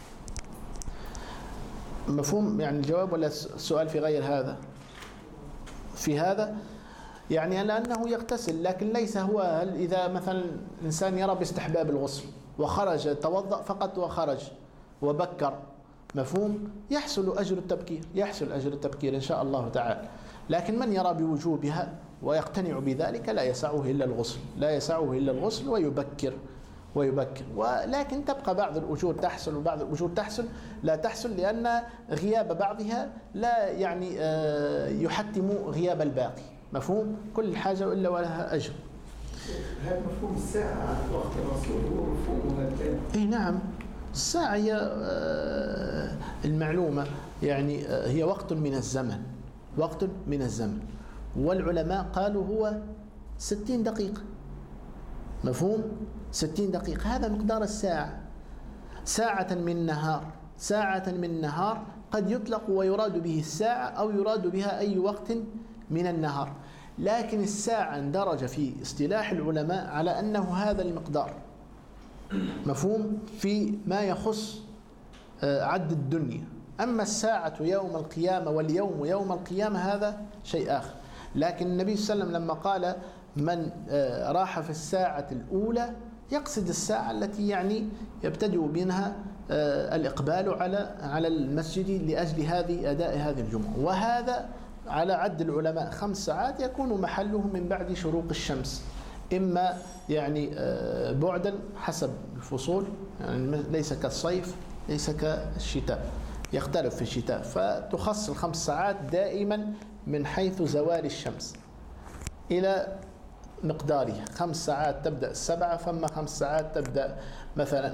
مفهوم؟ يعني الجواب ولا السؤال في غير هذا؟ في هذا يعني لأنه يغتسل، لكن ليس هو إذا مثلا الإنسان يرى باستحباب الغسل وخرج توضأ فقط وخرج وبكر، مفهوم؟ يحصل أجر التبكير، يحصل أجر التبكير إن شاء الله تعالى. لكن من يرى بوجوبها ويقتنع بذلك لا يسعه إلا الغسل، لا يسعه إلا الغسل ويبكر، ولكن تبقى بعض الأجور تحصل وبعض الأجور لا تحصل، لأن غياب بعضها لا يعني يحتم غياب الباقي، مفهوم؟ كل حاجة إلا ولها أجر. هذا مفهوم الساعة وقت الرسول هو مفهوم إيه نعم، الساعة هي المعلومة، يعني هي وقت من الزمن، وقت من الزمن، والعلماء قالوا هو 60 دقيقة، مفهوم؟ 60 دقيقة هذا مقدار الساعة، ساعة من نهار قد يطلق ويراد به الساعة أو يراد بها أي وقت من النهار، لكن الساعة اندرج في اصطلاح العلماء على أنه هذا المقدار، مفهوم، في ما يخص عد الدنيا. أما الساعة يوم القيامة واليوم يوم القيامة هذا شيء آخر. لكن النبي صلى الله عليه وسلم لما قال من راح في الساعة الأولى يقصد الساعة التي يعني يبتدئ منها الإقبال على المسجد لأجل أداء هذه الجمعة. وهذا على عد العلماء 5 ساعات يكون محله من بعد شروق الشمس، إما يعني بعدا حسب الفصول، يعني ليس كالصيف ليس كالشتاء، يختلف في الشتاء، فتخص ال5 ساعات دائما من حيث زوال الشمس إلى مقدارها. 5 ساعات تبدأ 7، ثم 5 ساعات تبدأ مثلا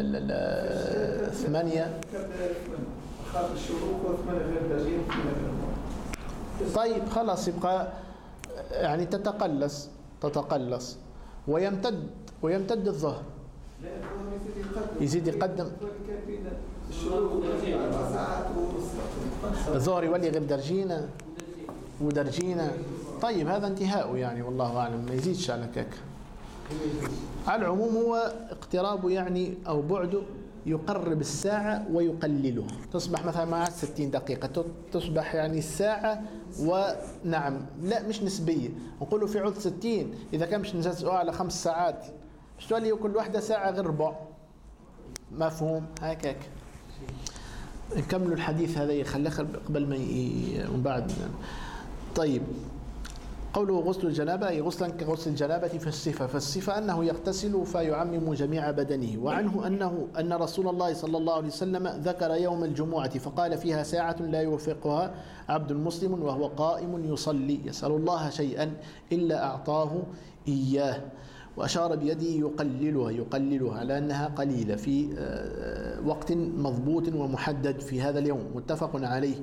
8. طيب خلاص يبقى يعني تتقلص ويمتد الظهر، يزيد يقدم الظهر يولي غير درجينة ودرجينة. طيب هذا انتهاء يعني والله أعلم، ما يزيدش على كيك. على العموم هو اقتراب يعني أو بعده يقرب الساعة ويقلله، تصبح مثلا مع 60 دقيقة تصبح يعني الساعة، ونعم لا مش نسبية، نقوله في عود 60 إذا كان مش نجزئوها على 5 ساعات مش تولي كل واحدة ساعة غير ربع، مفهوم هيك. نكمل الحديث هذا خليه قبل ما وبعد. طيب قوله غسل الجنابة أي غسلا كغسل الجنابة في الصفة، فالصفة أنه يغتسل فيعمم جميع بدنه. وعنه أن رسول الله صلى الله عليه وسلم ذكر يوم الجمعة فقال فيها ساعة لا يوفقها عبد مسلم وهو قائم يصلي يسأل الله شيئا إلا أعطاه إياه، وأشار بيده يقللها على أنها قليلة في وقت مضبوط ومحدد في هذا اليوم، متفق عليه.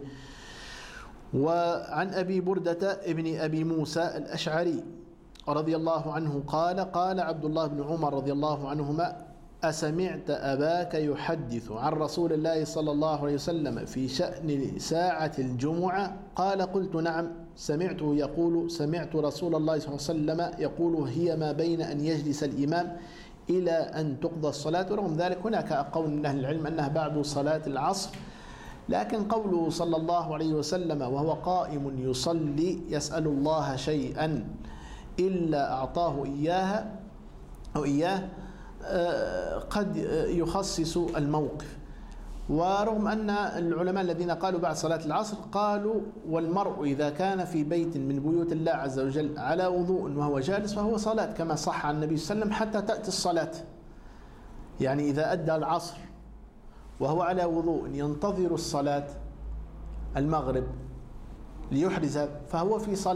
وعن أبي بردة ابن أبي موسى الأشعري رضي الله عنه قال عبد الله بن عمر رضي الله عنهما أسمعت أباك يحدث عن رسول الله صلى الله عليه وسلم في شأن ساعة الجمعة؟ قال قلت نعم، سمعته يقول سمعت رسول الله صلى الله عليه وسلم يقول هي ما بين أن يجلس الإمام إلى أن تقضى الصلاة. ورغم ذلك هناك قول من أهل العلم أنها بعد صلاة العصر، لكن قوله صلى الله عليه وسلم وهو قائم يصلي يسأل الله شيئا إلا أعطاه إياه قد يخصص الموقف. ورغم أن العلماء الذين قالوا بعد صلاة العصر قالوا والمرء إذا كان في بيت من بيوت الله عز وجل على وضوء وهو جالس فهو صلاة، كما صح عن النبي صلى الله عليه وسلم حتى تأتي الصلاة. يعني إذا أدى العصر وهو على وضوء ينتظر الصلاة المغرب ليحرز فهو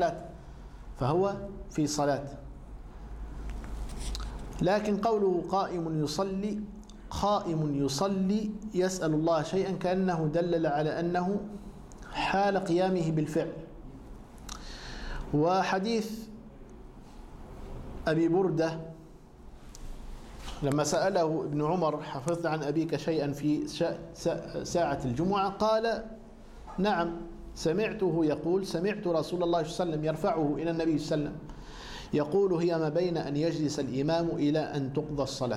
في صلاة. لكن قوله قائم يصلي يسأل الله شيئا كأنه دلل على أنه حال قيامه بالفعل. وحديث أبي بردة لما سأله ابن عمر حفظت عن أبيك شيئا في ساعة الجمعة؟ قال نعم سمعته يقول سمعت رسول الله صلى الله عليه وسلم يرفعه إلى النبي صلى الله عليه وسلم يقول هي ما بين أن يجلس الإمام إلى أن تقضى الصلاة.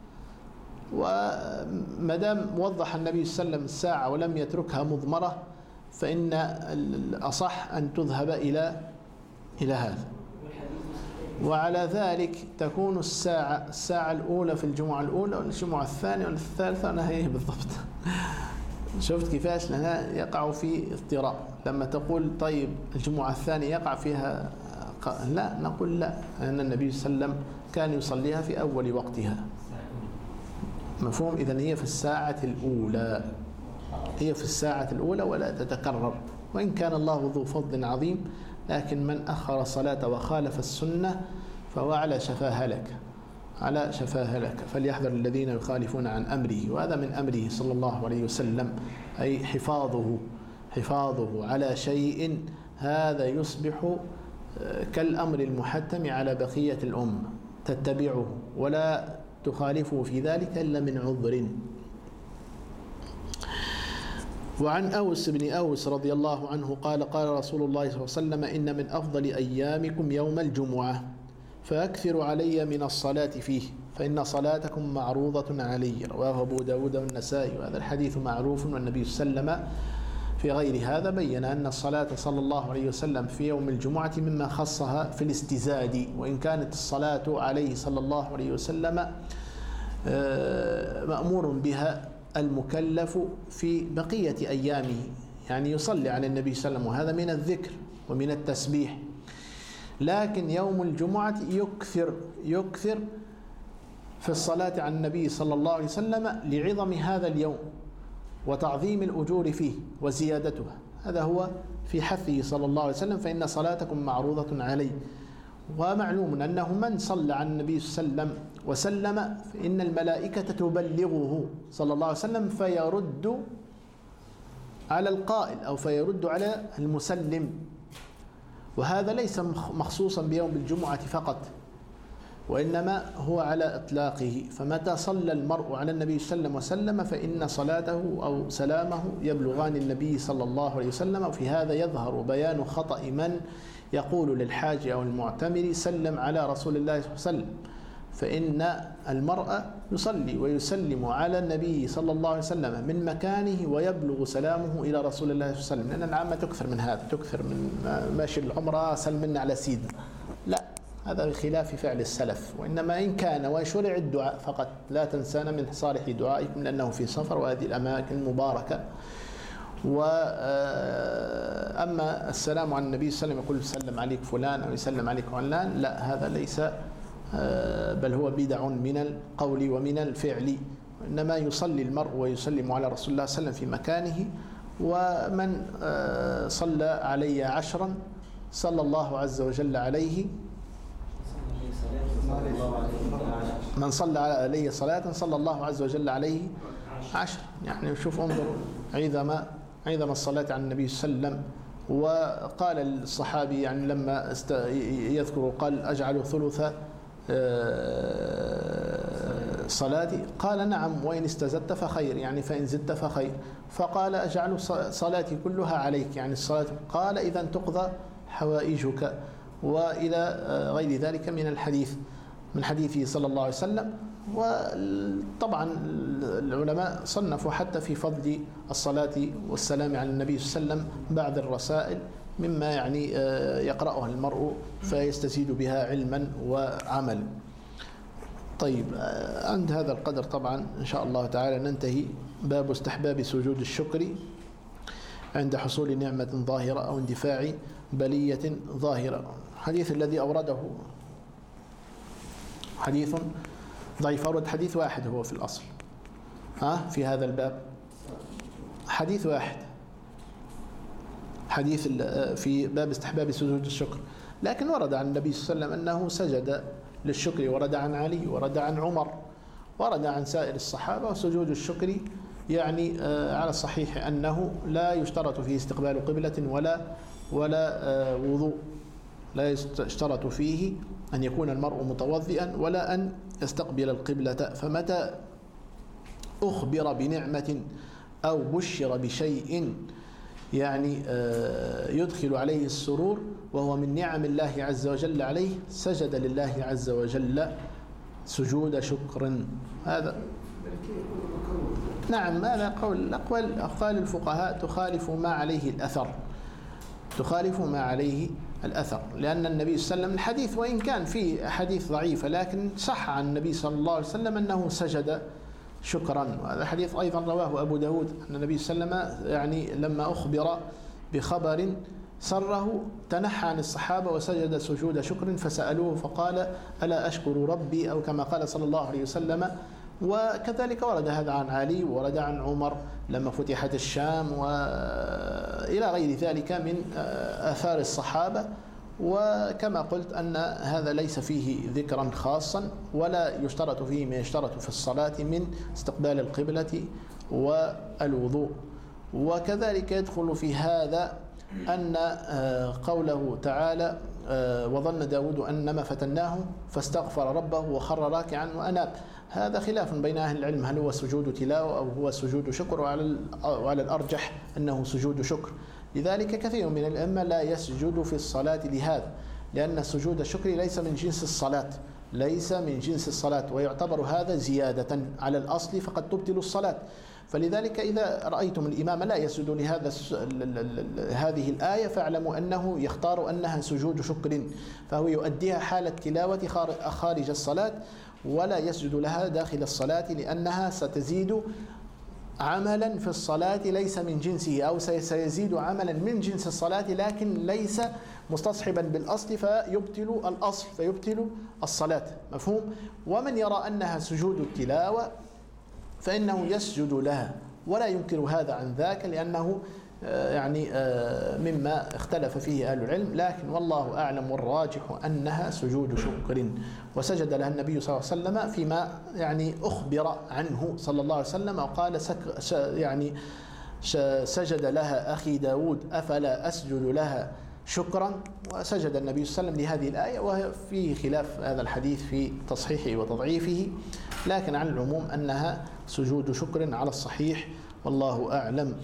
ومدام وضح النبي صلى الله عليه وسلم الساعة ولم يتركها مضمرة فإن الأصح أن تذهب إلى هذا. وعلى ذلك تكون الساعة الأولى في الجمعة الأولى والجمعة الثانية والثالثة. أنا هي بالضبط شفت كيفاش لنا يقع في اضطراب لما تقول طيب الجمعة الثانية يقع فيها لا، نقول لا، أن النبي صلى الله عليه وسلم كان يصليها في أول وقتها، مفهوم؟ إذن هي في الساعة الأولى ولا تتكرر، وإن كان الله ذو فضل عظيم، لكن من أخر الصلاة وخالف السنة فهو على شفا هلك. فليحذر الذين يخالفون عن أمره، وهذا من أمره صلى الله عليه وسلم، أي حفاظه على شيء هذا يصبح كالأمر المحتم على بقية الأمة، تتبعه ولا تخالفه في ذلك إلا من عذر. وعن أوس بن أوس رضي الله عنه قال قال رسول الله صلى الله عليه وسلم إن من أفضل أيامكم يوم الجمعة فأكثروا علي من الصلاة فيه فإن صلاتكم معروضة علي. رواه أبو داود والنسائي. وهذا الحديث معروف. والنبي صلى الله عليه وسلم في غير هذا بين أن الصلاة صلى الله عليه وسلم في يوم الجمعة مما خصها في الاستزاد، وإن كانت الصلاة عليه صلى الله عليه وسلم مأمور بها المكلف في بقية أيامه، يعني يصلي على النبي صلى الله عليه وسلم، وهذا من الذكر ومن التسبيح. لكن يوم الجمعة يكثر في الصلاة على النبي صلى الله عليه وسلم لعظم هذا اليوم وتعظيم الأجور فيه وزيادتها. هذا هو في حثه صلى الله عليه وسلم فإن صلاتكم معروضة علي. ومعلوم أنه من صلى على النبي صلى الله عليه وسلم وسلم فإن الملائكة تبلغه صلى الله عليه وسلم فيرد على القائل أو فيرد على المسلم. وهذا ليس مخصوصا بيوم الجمعة فقط، وإنما هو على إطلاقه. فمتى صلى المرء على النبي صلى الله عليه وسلم فإن صلاته أو سلامه يبلغان النبي صلى الله عليه وسلم. وفي هذا يظهر بيان خطأ من يقول للحاج أو المعتمر سلم على رسول الله صلى الله عليه وسلم، فإن المرء يصلي ويسلم على النبي صلى الله عليه وسلم من مكانه ويبلغ سلامه إلى رسول الله صلى الله عليه وسلم. لأن العامة تكثر من هذا، تكثر من ماشي العمرة سلمنا على سيدنا، لا، هذا بخلاف فعل السلف. وإنما إن كان ويشرع الدعاء فقط لا تنسانا من صالح دعائكم لأنه في سفر وهذه الأماكن مباركة. وأما السلام على النبي صلى الله عليه وسلم يقول سلم عليك فلان أو يسلم عليك علان، لا، هذا ليس، بل هو بدع من القول ومن الفعل. إنما يصلي المرء ويسلم على رسول الله صلى الله عليه وسلم في مكانه. ومن صلى علي 10 صلى الله عز وجل عليه، من صلى علي صلاة صلى الله عز وجل عليه 10. يعني شوف، انظروا عظم الصلاة على النبي صلى الله عليه وسلم. وقال الصحابي يعني لما يذكر قال أجعل ثلث صلاتي، قال نعم وإن استزدت فخير، يعني فإن زدت فخير. فقال أجعل صلاتي كلها عليك، يعني الصلاة. قال إذا تقضى حوائجك، وإلى غير ذلك من الحديث، من حديثه صلى الله عليه وسلم. وطبعا العلماء صنفوا حتى في فضل الصلاة والسلام على النبي صلى الله عليه وسلم بعد الرسائل مما يعني يقرأها المرء فيستزيد بها علما وعملا. طيب، عند هذا القدر طبعا إن شاء الله تعالى ننتهي باب استحباب سجود الشكر عند حصول نعمة ظاهرة أو اندفاع بلية ظاهرة. الحديث الذي أورده حديث ضعيف، أورد حديث واحد هو في الأصل في هذا الباب، حديث واحد، حديث في باب استحباب سجود الشكر. لكن ورد عن النبي صلى الله عليه وسلم أنه سجد للشكر، ورد عن علي، ورد عن عمر، ورد عن سائر الصحابة. وسجود الشكر يعني على الصحيح أنه لا يشترط فيه استقبال قبلة ولا وضوء، لا يشترط فيه أن يكون المرء متوضئا ولا أن يستقبل القبلة. فمتى أخبر بنعمة أو بشر بشيء يعني يدخل عليه السرور وهو من نعم الله عز وجل عليه، سجد لله عز وجل سجود شكر. هذا نعم، هذا أقوال الفقهاء تخالف ما عليه الأثر، لأن النبي صلى الله عليه وسلم الحديث وإن كان فيه أحاديث ضعيفة لكن صح عن النبي صلى الله عليه وسلم أنه سجد شكرا. وهذا حديث أيضا رواه أبو داود أن النبي صلى الله عليه وسلم يعني لما أخبر بخبر سره تنحى عن الصحابة وسجد سجود شكر، فسألوه فقال ألا أشكر ربي، أو كما قال صلى الله عليه وسلم. وكذلك ورد هذا عن علي، ورد عن عمر لما فتحت الشام، وإلى غير ذلك من آثار الصحابة. وكما قلت أن هذا ليس فيه ذكرا خاصا، ولا يشترط فيه ما يشترط في الصلاة من استقبال القبلة والوضوء. وكذلك يدخل في هذا أن قوله تعالى وظن داود أنما فتناه فاستغفر ربه وخر راكعا وأناب، هذا خلاف بين أهل العلم، هل هو سجود تلاوة أو هو سجود شكر، وعلى الأرجح أنه سجود شكر. لذلك كثير من الأئمة لا يسجد في الصلاة لهذا، لأن سجود الشكر ليس من جنس الصلاة، ليس من جنس الصلاة، ويعتبر هذا زيادة على الأصل فقد تبطل الصلاة. فلذلك إذا رأيتم الإمام لا يسجد لهذا هذه الآية فاعلموا أنه يختار أنها سجود شكر، فهو يؤديها حالة تلاوة خارج الصلاة، ولا يسجد لها داخل الصلاة، لأنها ستزيد عملا في الصلاة ليس من جنسه، أو سيزيد عملا من جنس الصلاة لكن ليس مستصحبا بالأصل فيبطل الأصل، فيبطل الصلاة. مفهوم؟ ومن يرى أنها سجود التلاوة فإنه يسجد لها ولا ينكر هذا عن ذاك، لأنه يعني مما اختلف فيه أهل العلم، لكن والله أعلم والراجح أنها سجود شكر، وسجد لها النبي صلى الله عليه وسلم فيما يعني أخبر عنه صلى الله عليه وسلم، وقال يعني سجد لها أخي داود أفلا أسجد لها شكرا، وسجد النبي صلى الله عليه وسلم لهذه الآية، وفيه خلاف هذا الحديث في تصحيحه وتضعيفه، لكن عن العموم أنها سجود شكر على الصحيح، والله أعلم.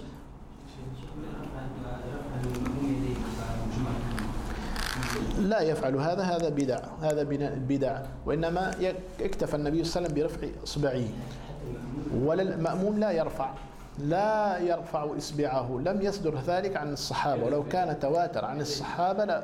لا يفعل هذا بدع، هذا بدع، وإنما اكتفى النبي صلى الله عليه وسلم برفع إصبعه، ولا المأموم لا يرفع إصبعه، لم يصدر ذلك عن الصحابة، ولو كان تواتر عن الصحابة لا.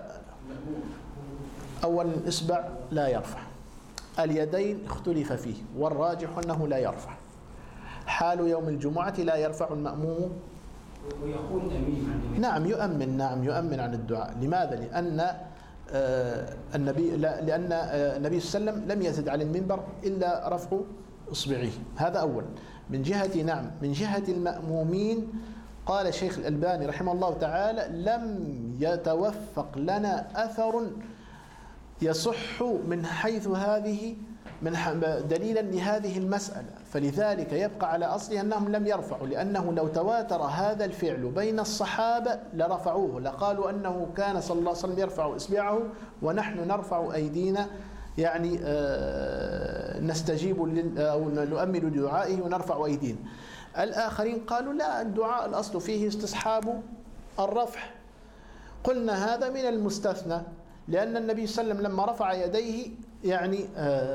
أول الإصبع لا يرفع، اليدين اختلف فيه، والراجح أنه لا يرفع. حال يوم الجمعة لا يرفع المأموم ويقول أمين. نعم يؤمن عن الدعاء. لماذا؟ لأن النبي صلى الله عليه وسلم لم يزد على المنبر إلا رفع إصبعه، هذا أول. من جهة المأمومين قال الشيخ الألباني رحمه الله تعالى لم يتوفق لنا أثر يصح من حيث هذه دليلا لهذه المسألة، فلذلك يبقى على أصله أنهم لم يرفعوا، لأنه لو تواتر هذا الفعل بين الصحابة لرفعوه، لقالوا أنه كان صلى الله عليه وسلم يرفع إصبعه ونحن نرفع أيدينا، يعني نستجيب أو نؤمل لدعائه ونرفع أيدينا. الآخرين قالوا لا، الدعاء الأصل فيه استصحاب الرفع. قلنا هذا من المستثنى، لأن النبي صلى الله عليه وسلم لما رفع يديه يعني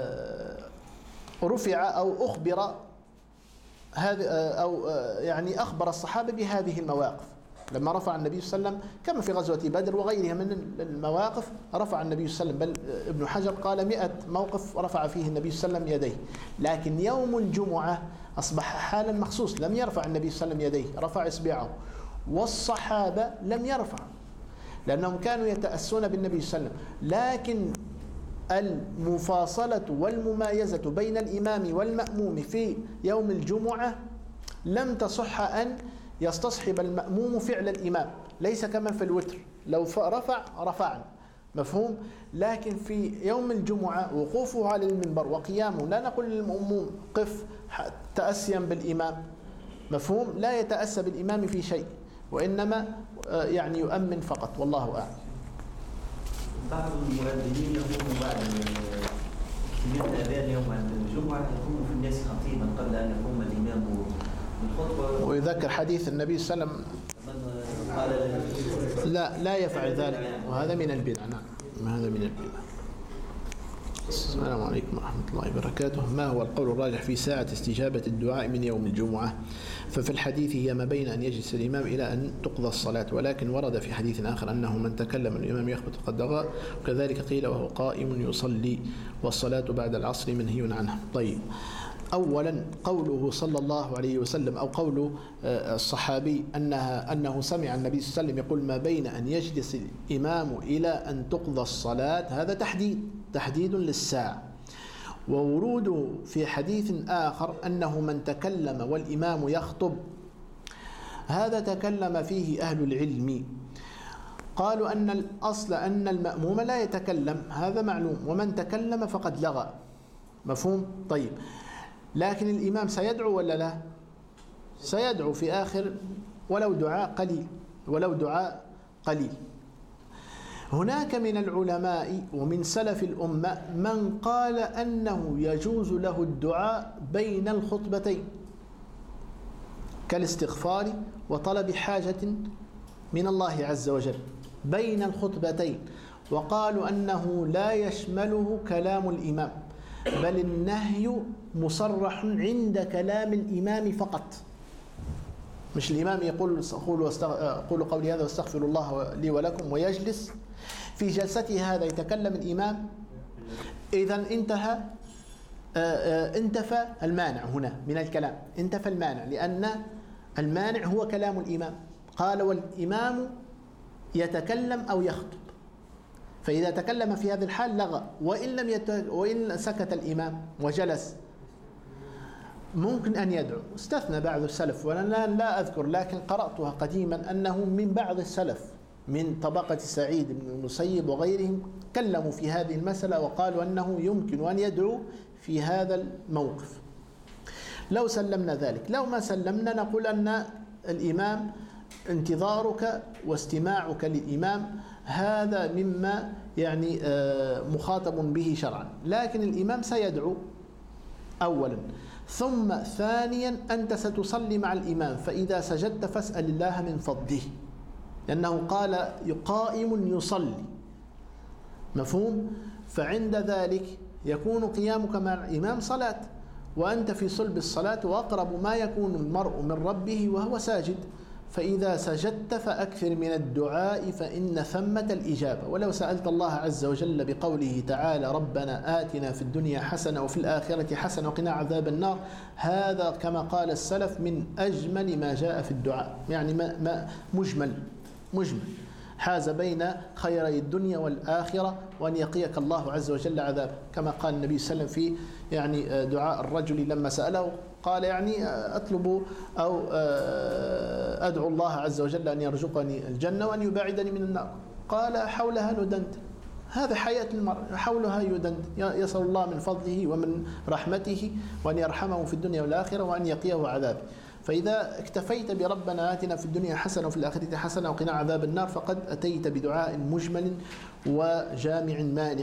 رفع أو أخبر أو يعني أخبر الصحابة بهذه المواقف. لما رفع النبي صلى الله عليه وسلم كما في غزوة بدر وغيرها من المواقف رفع النبي صلى الله عليه وسلم، بل ابن حجر قال 100 موقف رفع فيه النبي صلى الله عليه وسلم يديه. لكن يوم الجمعة أصبح حالا مخصوص، لم يرفع النبي صلى الله عليه وسلم يديه، رفع إصبعه، والصحابة لم يرفع لأنهم كانوا يتأسون بالنبي صلى الله عليه وسلم. لكن المفاصلة والممايزة بين الإمام والمأموم في يوم الجمعة لم تصح أن يستصحب المأموم فعل الإمام، ليس كما في الوتر لو رفعنا، مفهوم؟ لكن في يوم الجمعة وقوفه على المنبر وقيامه، لا نقول للمأموم قف تأسيا بالإمام، مفهوم؟ لا يتأسى بالإمام في شيء، وإنما يعني يؤمن فقط، والله أعلم. بعض المؤذنين يقوموا بعد اجتماع الأذان يوم الجمعة يقوم في الناس خطيبا قبل أن يقوم الإمام بالخطبة، ويذكر حديث النبي صلى الله عليه وسلم لا يفعل ذلك، وهذا من البدع. نعم، هذا من البدع. السلام عليكم ورحمة الله وبركاته. ما هو القول الراجح في ساعة استجابة الدعاء من يوم الجمعة؟ ففي الحديث هي ما بين أن يجلس الإمام إلى أن تقضى الصلاة، ولكن ورد في حديث آخر أنه من تكلم الإمام يخبط قد لغى، وكذلك قيل وهو قائم يصلي، والصلاة بعد العصر منهي عنها. طيب، أولا قوله صلى الله عليه وسلم أو قول الصحابي أنه سمع النبي صلى الله عليه وسلم يقول ما بين أن يجلس الإمام إلى أن تقضى الصلاة، هذا تحديد للساعة. ووروده في حديث آخر أنه من تكلم والإمام يخطب، هذا تكلم فيه أهل العلم، قالوا أن الأصل أن المأموم لا يتكلم، هذا معلوم، ومن تكلم فقد لغى، مفهوم؟ طيب، لكن الإمام سيدعو ولا لا؟ سيدعو في آخر ولو دعاء قليل، هناك من العلماء ومن سلف الأمة من قال أنه يجوز له الدعاء بين الخطبتين كالاستغفار وطلب حاجة من الله عز وجل بين الخطبتين، وقالوا أنه لا يشمله كلام الإمام، بل النهي مصرح عند كلام الإمام فقط. مش الإمام يقول قولوا قولي هذا واستغفر الله لي ولكم ويجلس في جلسته هذا يتكلم الإمام، إذن انتفى المانع هنا من الكلام، انتفى المانع، لأن المانع هو كلام الإمام. قال والإمام يتكلم أو يخطب، فإذا تكلم في هذه الحال لغى، وإن سكت الإمام وجلس ممكن أن يدعو. استثنى بعض السلف وأنا لا أذكر، لكن قرأتها قديما أنه من بعض السلف من طبقة سعيد بن المسيب وغيرهم تكلموا في هذه المسألة وقالوا أنه يمكن أن يدعو في هذا الموقف. لو سلمنا ذلك، لو ما سلمنا نقول أن الإمام انتظارك واستماعك للإمام هذا مما يعني مخاطب به شرعا، لكن الإمام سيدعو أولا، ثم ثانيا أنت ستصلي مع الإمام، فإذا سجدت فاسأل الله من فضله، لأنه قال قائم يصلي، مفهوم؟ فعند ذلك يكون قيامك مع الإمام صلاة، وأنت في صلب الصلاة، وأقرب ما يكون المرء من ربه وهو ساجد، فإذا سجدت فأكثر من الدعاء فإن ثمة الإجابة. ولو سألت الله عز وجل بقوله تعالى ربنا آتنا في الدنيا حسنة وفي الآخرة حسنة وقنا عذاب النار، هذا كما قال السلف من أجمل ما جاء في الدعاء، يعني ما مجمل حاز بين خيري الدنيا والآخرة، وأن يقيك الله عز وجل عذابه، كما قال النبي صلى الله عليه وسلم في يعني دعاء الرجل لما سأله قال يعني أطلب أو أدعو الله عز وجل أن يرزقني الجنة وأن يباعدني من النار، قال حولها ندند، هذا حياة المرء حولها يدند، يسأل الله من فضله ومن رحمته وأن يرحمه في الدنيا والآخرة وأن يقيه عذابه. فإذا اكتفيت بربنا آتنا في الدنيا حسنة وفي الآخرة حسنة وقنا عذاب النار فقد أتيت بدعاء مجمل وجامع مانع.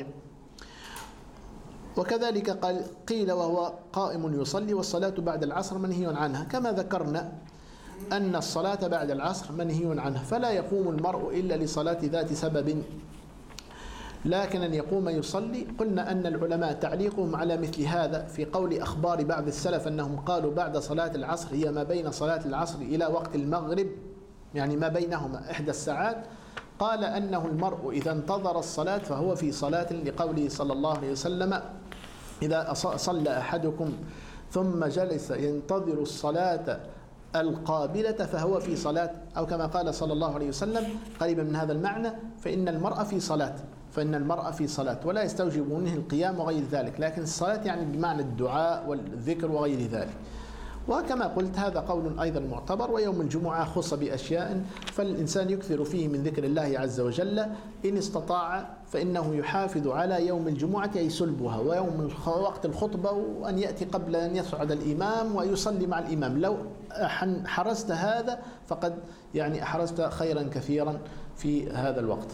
وكذلك قيل وهو قائم يصلي والصلاة بعد العصر منهي عنها، كما ذكرنا أن الصلاة بعد العصر منهي عنها، فلا يقوم المرء إلا لصلاة ذات سبب، لكن أن يقوم يصلي قلنا أن العلماء تعليقهم على مثل هذا في قول أخبار بعض السلف أنهم قالوا بعد صلاة العصر هي ما بين صلاة العصر إلى وقت المغرب، يعني ما بينهما 1 ساعات، قال أنه المرء إذا انتظر الصلاة فهو في صلاة، لقوله صلى الله عليه وسلم إذا صلى أحدكم ثم جلس ينتظر الصلاة القابلة فهو في صلاة، أو كما قال صلى الله عليه وسلم قريبا من هذا المعنى، فإن المرء في صلاة ولا يستوجب منه القيام وغير ذلك، لكن الصلاة يعني بمعنى الدعاء والذكر وغير ذلك. وكما قلت هذا قول أيضا معتبر. ويوم الجمعة خص بأشياء فالإنسان يكثر فيه من ذكر الله عز وجل إن استطاع، فإنه يحافظ على يوم الجمعة أي سلبها ويوم وقت الخطبة، وأن يأتي قبل أن يصعد الإمام ويصلي مع الإمام. لو حرزت هذا فقد يعني حرزت خيرا كثيرا في هذا الوقت.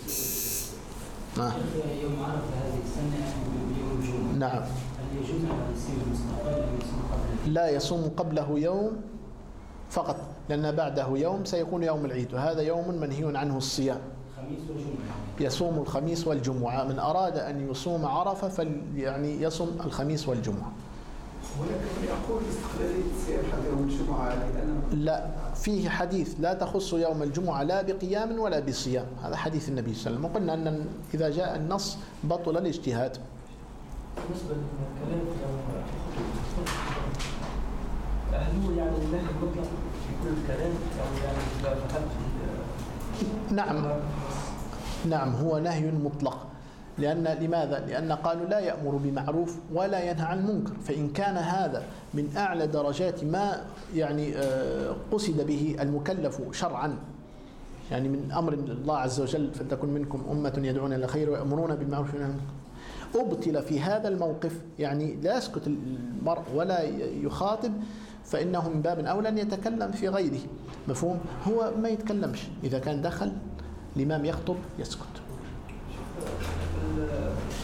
يوم عرفة هذه السنة يوم الجمعة. نعم. هل يجوز أن يصوم مستقل أو يصوم قبله؟ لا، يصوم قبله يوم فقط، لأن بعده يوم سيكون يوم العيد، وهذا يوم منهي عنه الصيام. الخميس والجمعة. يصوم الخميس والجمعة، من أراد أن يصوم عرفة فيعني يصوم الخميس والجمعة. ولكن يقول استقلالية الصيام حتى يوم الجمعة، لا، فيه حديث لا تخص يوم الجمعة لا بقيام ولا بصيام، هذا حديث النبي صلى الله عليه وسلم، وقلنا أن إذا جاء النص بطل الاجتهاد. بالنسبة للكلام هل هو يعني النهي المطلق في كل الكلام أو يعني إذا فهمت؟ نعم هو نهي مطلق، لماذا؟ لأن قالوا لا يأمر بمعروف ولا ينهى عن منكر، فإن كان هذا من أعلى درجات ما يعني قصد به المكلف شرعا، يعني من أمر الله عز وجل فلتكن منكم أمة يدعون إلى الخير ويأمرون بالمعروف وينهون عن المنكر، أبطل في هذا الموقف، يعني لا يسكت المرء ولا يخاطب، فإنه من باب أولى أن يتكلم في غيره، مفهوم؟ هو ما يتكلمش، إذا كان دخل الإمام يخطب يسكت،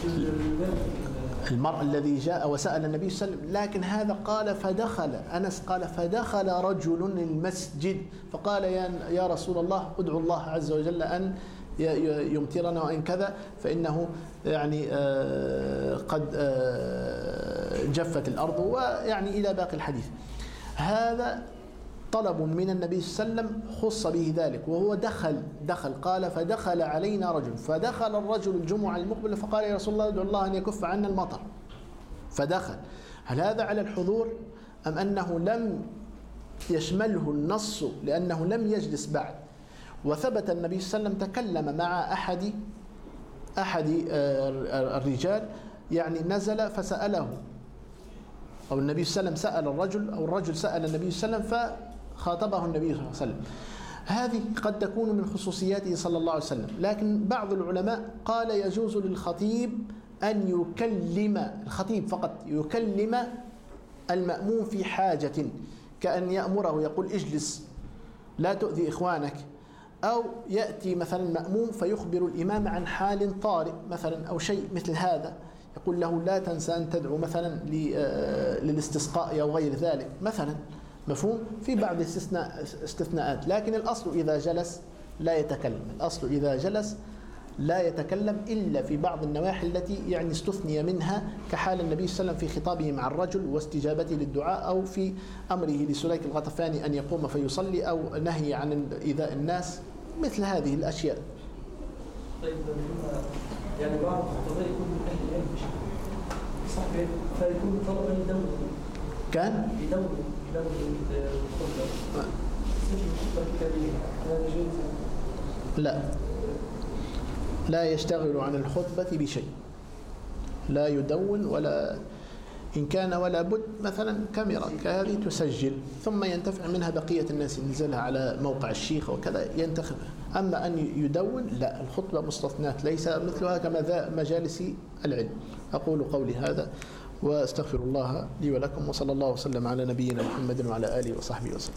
المرء الذي جاء وسأل النبي صلى الله عليه وسلم، لكن هذا قال فدخل، أنس قال فدخل رجل المسجد فقال يا رسول الله ادعو الله عز وجل أن يمطرنا وإن كذا فإنه يعني قد جفت الأرض، ويعني إلى باقي الحديث. هذا طلب من النبي صلى الله عليه وسلم خص به ذلك، وهو دخل قال فدخل علينا رجل، فدخل الرجل الجمعة المقبلة فقال يا رسول الله ادعو الله أن يكف عنا المطر، فدخل. هل هذا على الحضور أم أنه لم يشمله النص لأنه لم يجلس بعد؟ وثبت النبي صلى الله عليه وسلم تكلم مع أحد الرجال، يعني نزل فسأله، أو النبي صلى الله عليه وسلم سأل الرجل، أو الرجل سأل النبي صلى الله عليه وسلم فخاطبه النبي صلى الله عليه وسلم. هذه قد تكون من خصوصياته صلى الله عليه وسلم، لكن بعض العلماء قال يجوز للخطيب أن يكلم، الخطيب فقط يكلم المأموم في حاجة، كأن يأمره يقول اجلس لا تؤذي إخوانك، أو يأتي مثلا مأموم فيخبر الإمام عن حال طارئ مثلا أو شيء مثل هذا، يقول له لا تنسى أن تدعو مثلا للاستسقاء أو غير ذلك مثلا، مفهوم؟ في بعض استثناءات، لكن الأصل إذا جلس لا يتكلم، الأصل إذا جلس لا يتكلم إلا في بعض النواحي التي يعني استثني منها، كحال النبي صلى الله عليه وسلم في خطابه مع الرجل واستجابته للدعاء، أو في أمره لسليك الغطفاني أن يقوم فيصلي، أو نهي عن إيذاء الناس، مثل هذه الأشياء. طيب يعني بعض الخطباء يكون من أهل العلم صحيح، فيكون طلبا يدون كان يدون الخطبة سجل الخطبة الكبيرة، هذا جائز؟ لا يشتغل عن الخطبة بشيء، لا يدون، ولا إن كان ولا بد مثلا كاميرا كهذه تسجل ثم ينتفع منها بقية الناس، ينزلها على موقع الشيخ وكذا ينتخب. أما أن يدون لا، الخطبة مستثنات ليس مثلها كما مجالس العلم. أقول قولي هذا وأستغفر الله لي ولكم، وصلى الله وسلم على نبينا محمد وعلى آله وصحبه وسلم.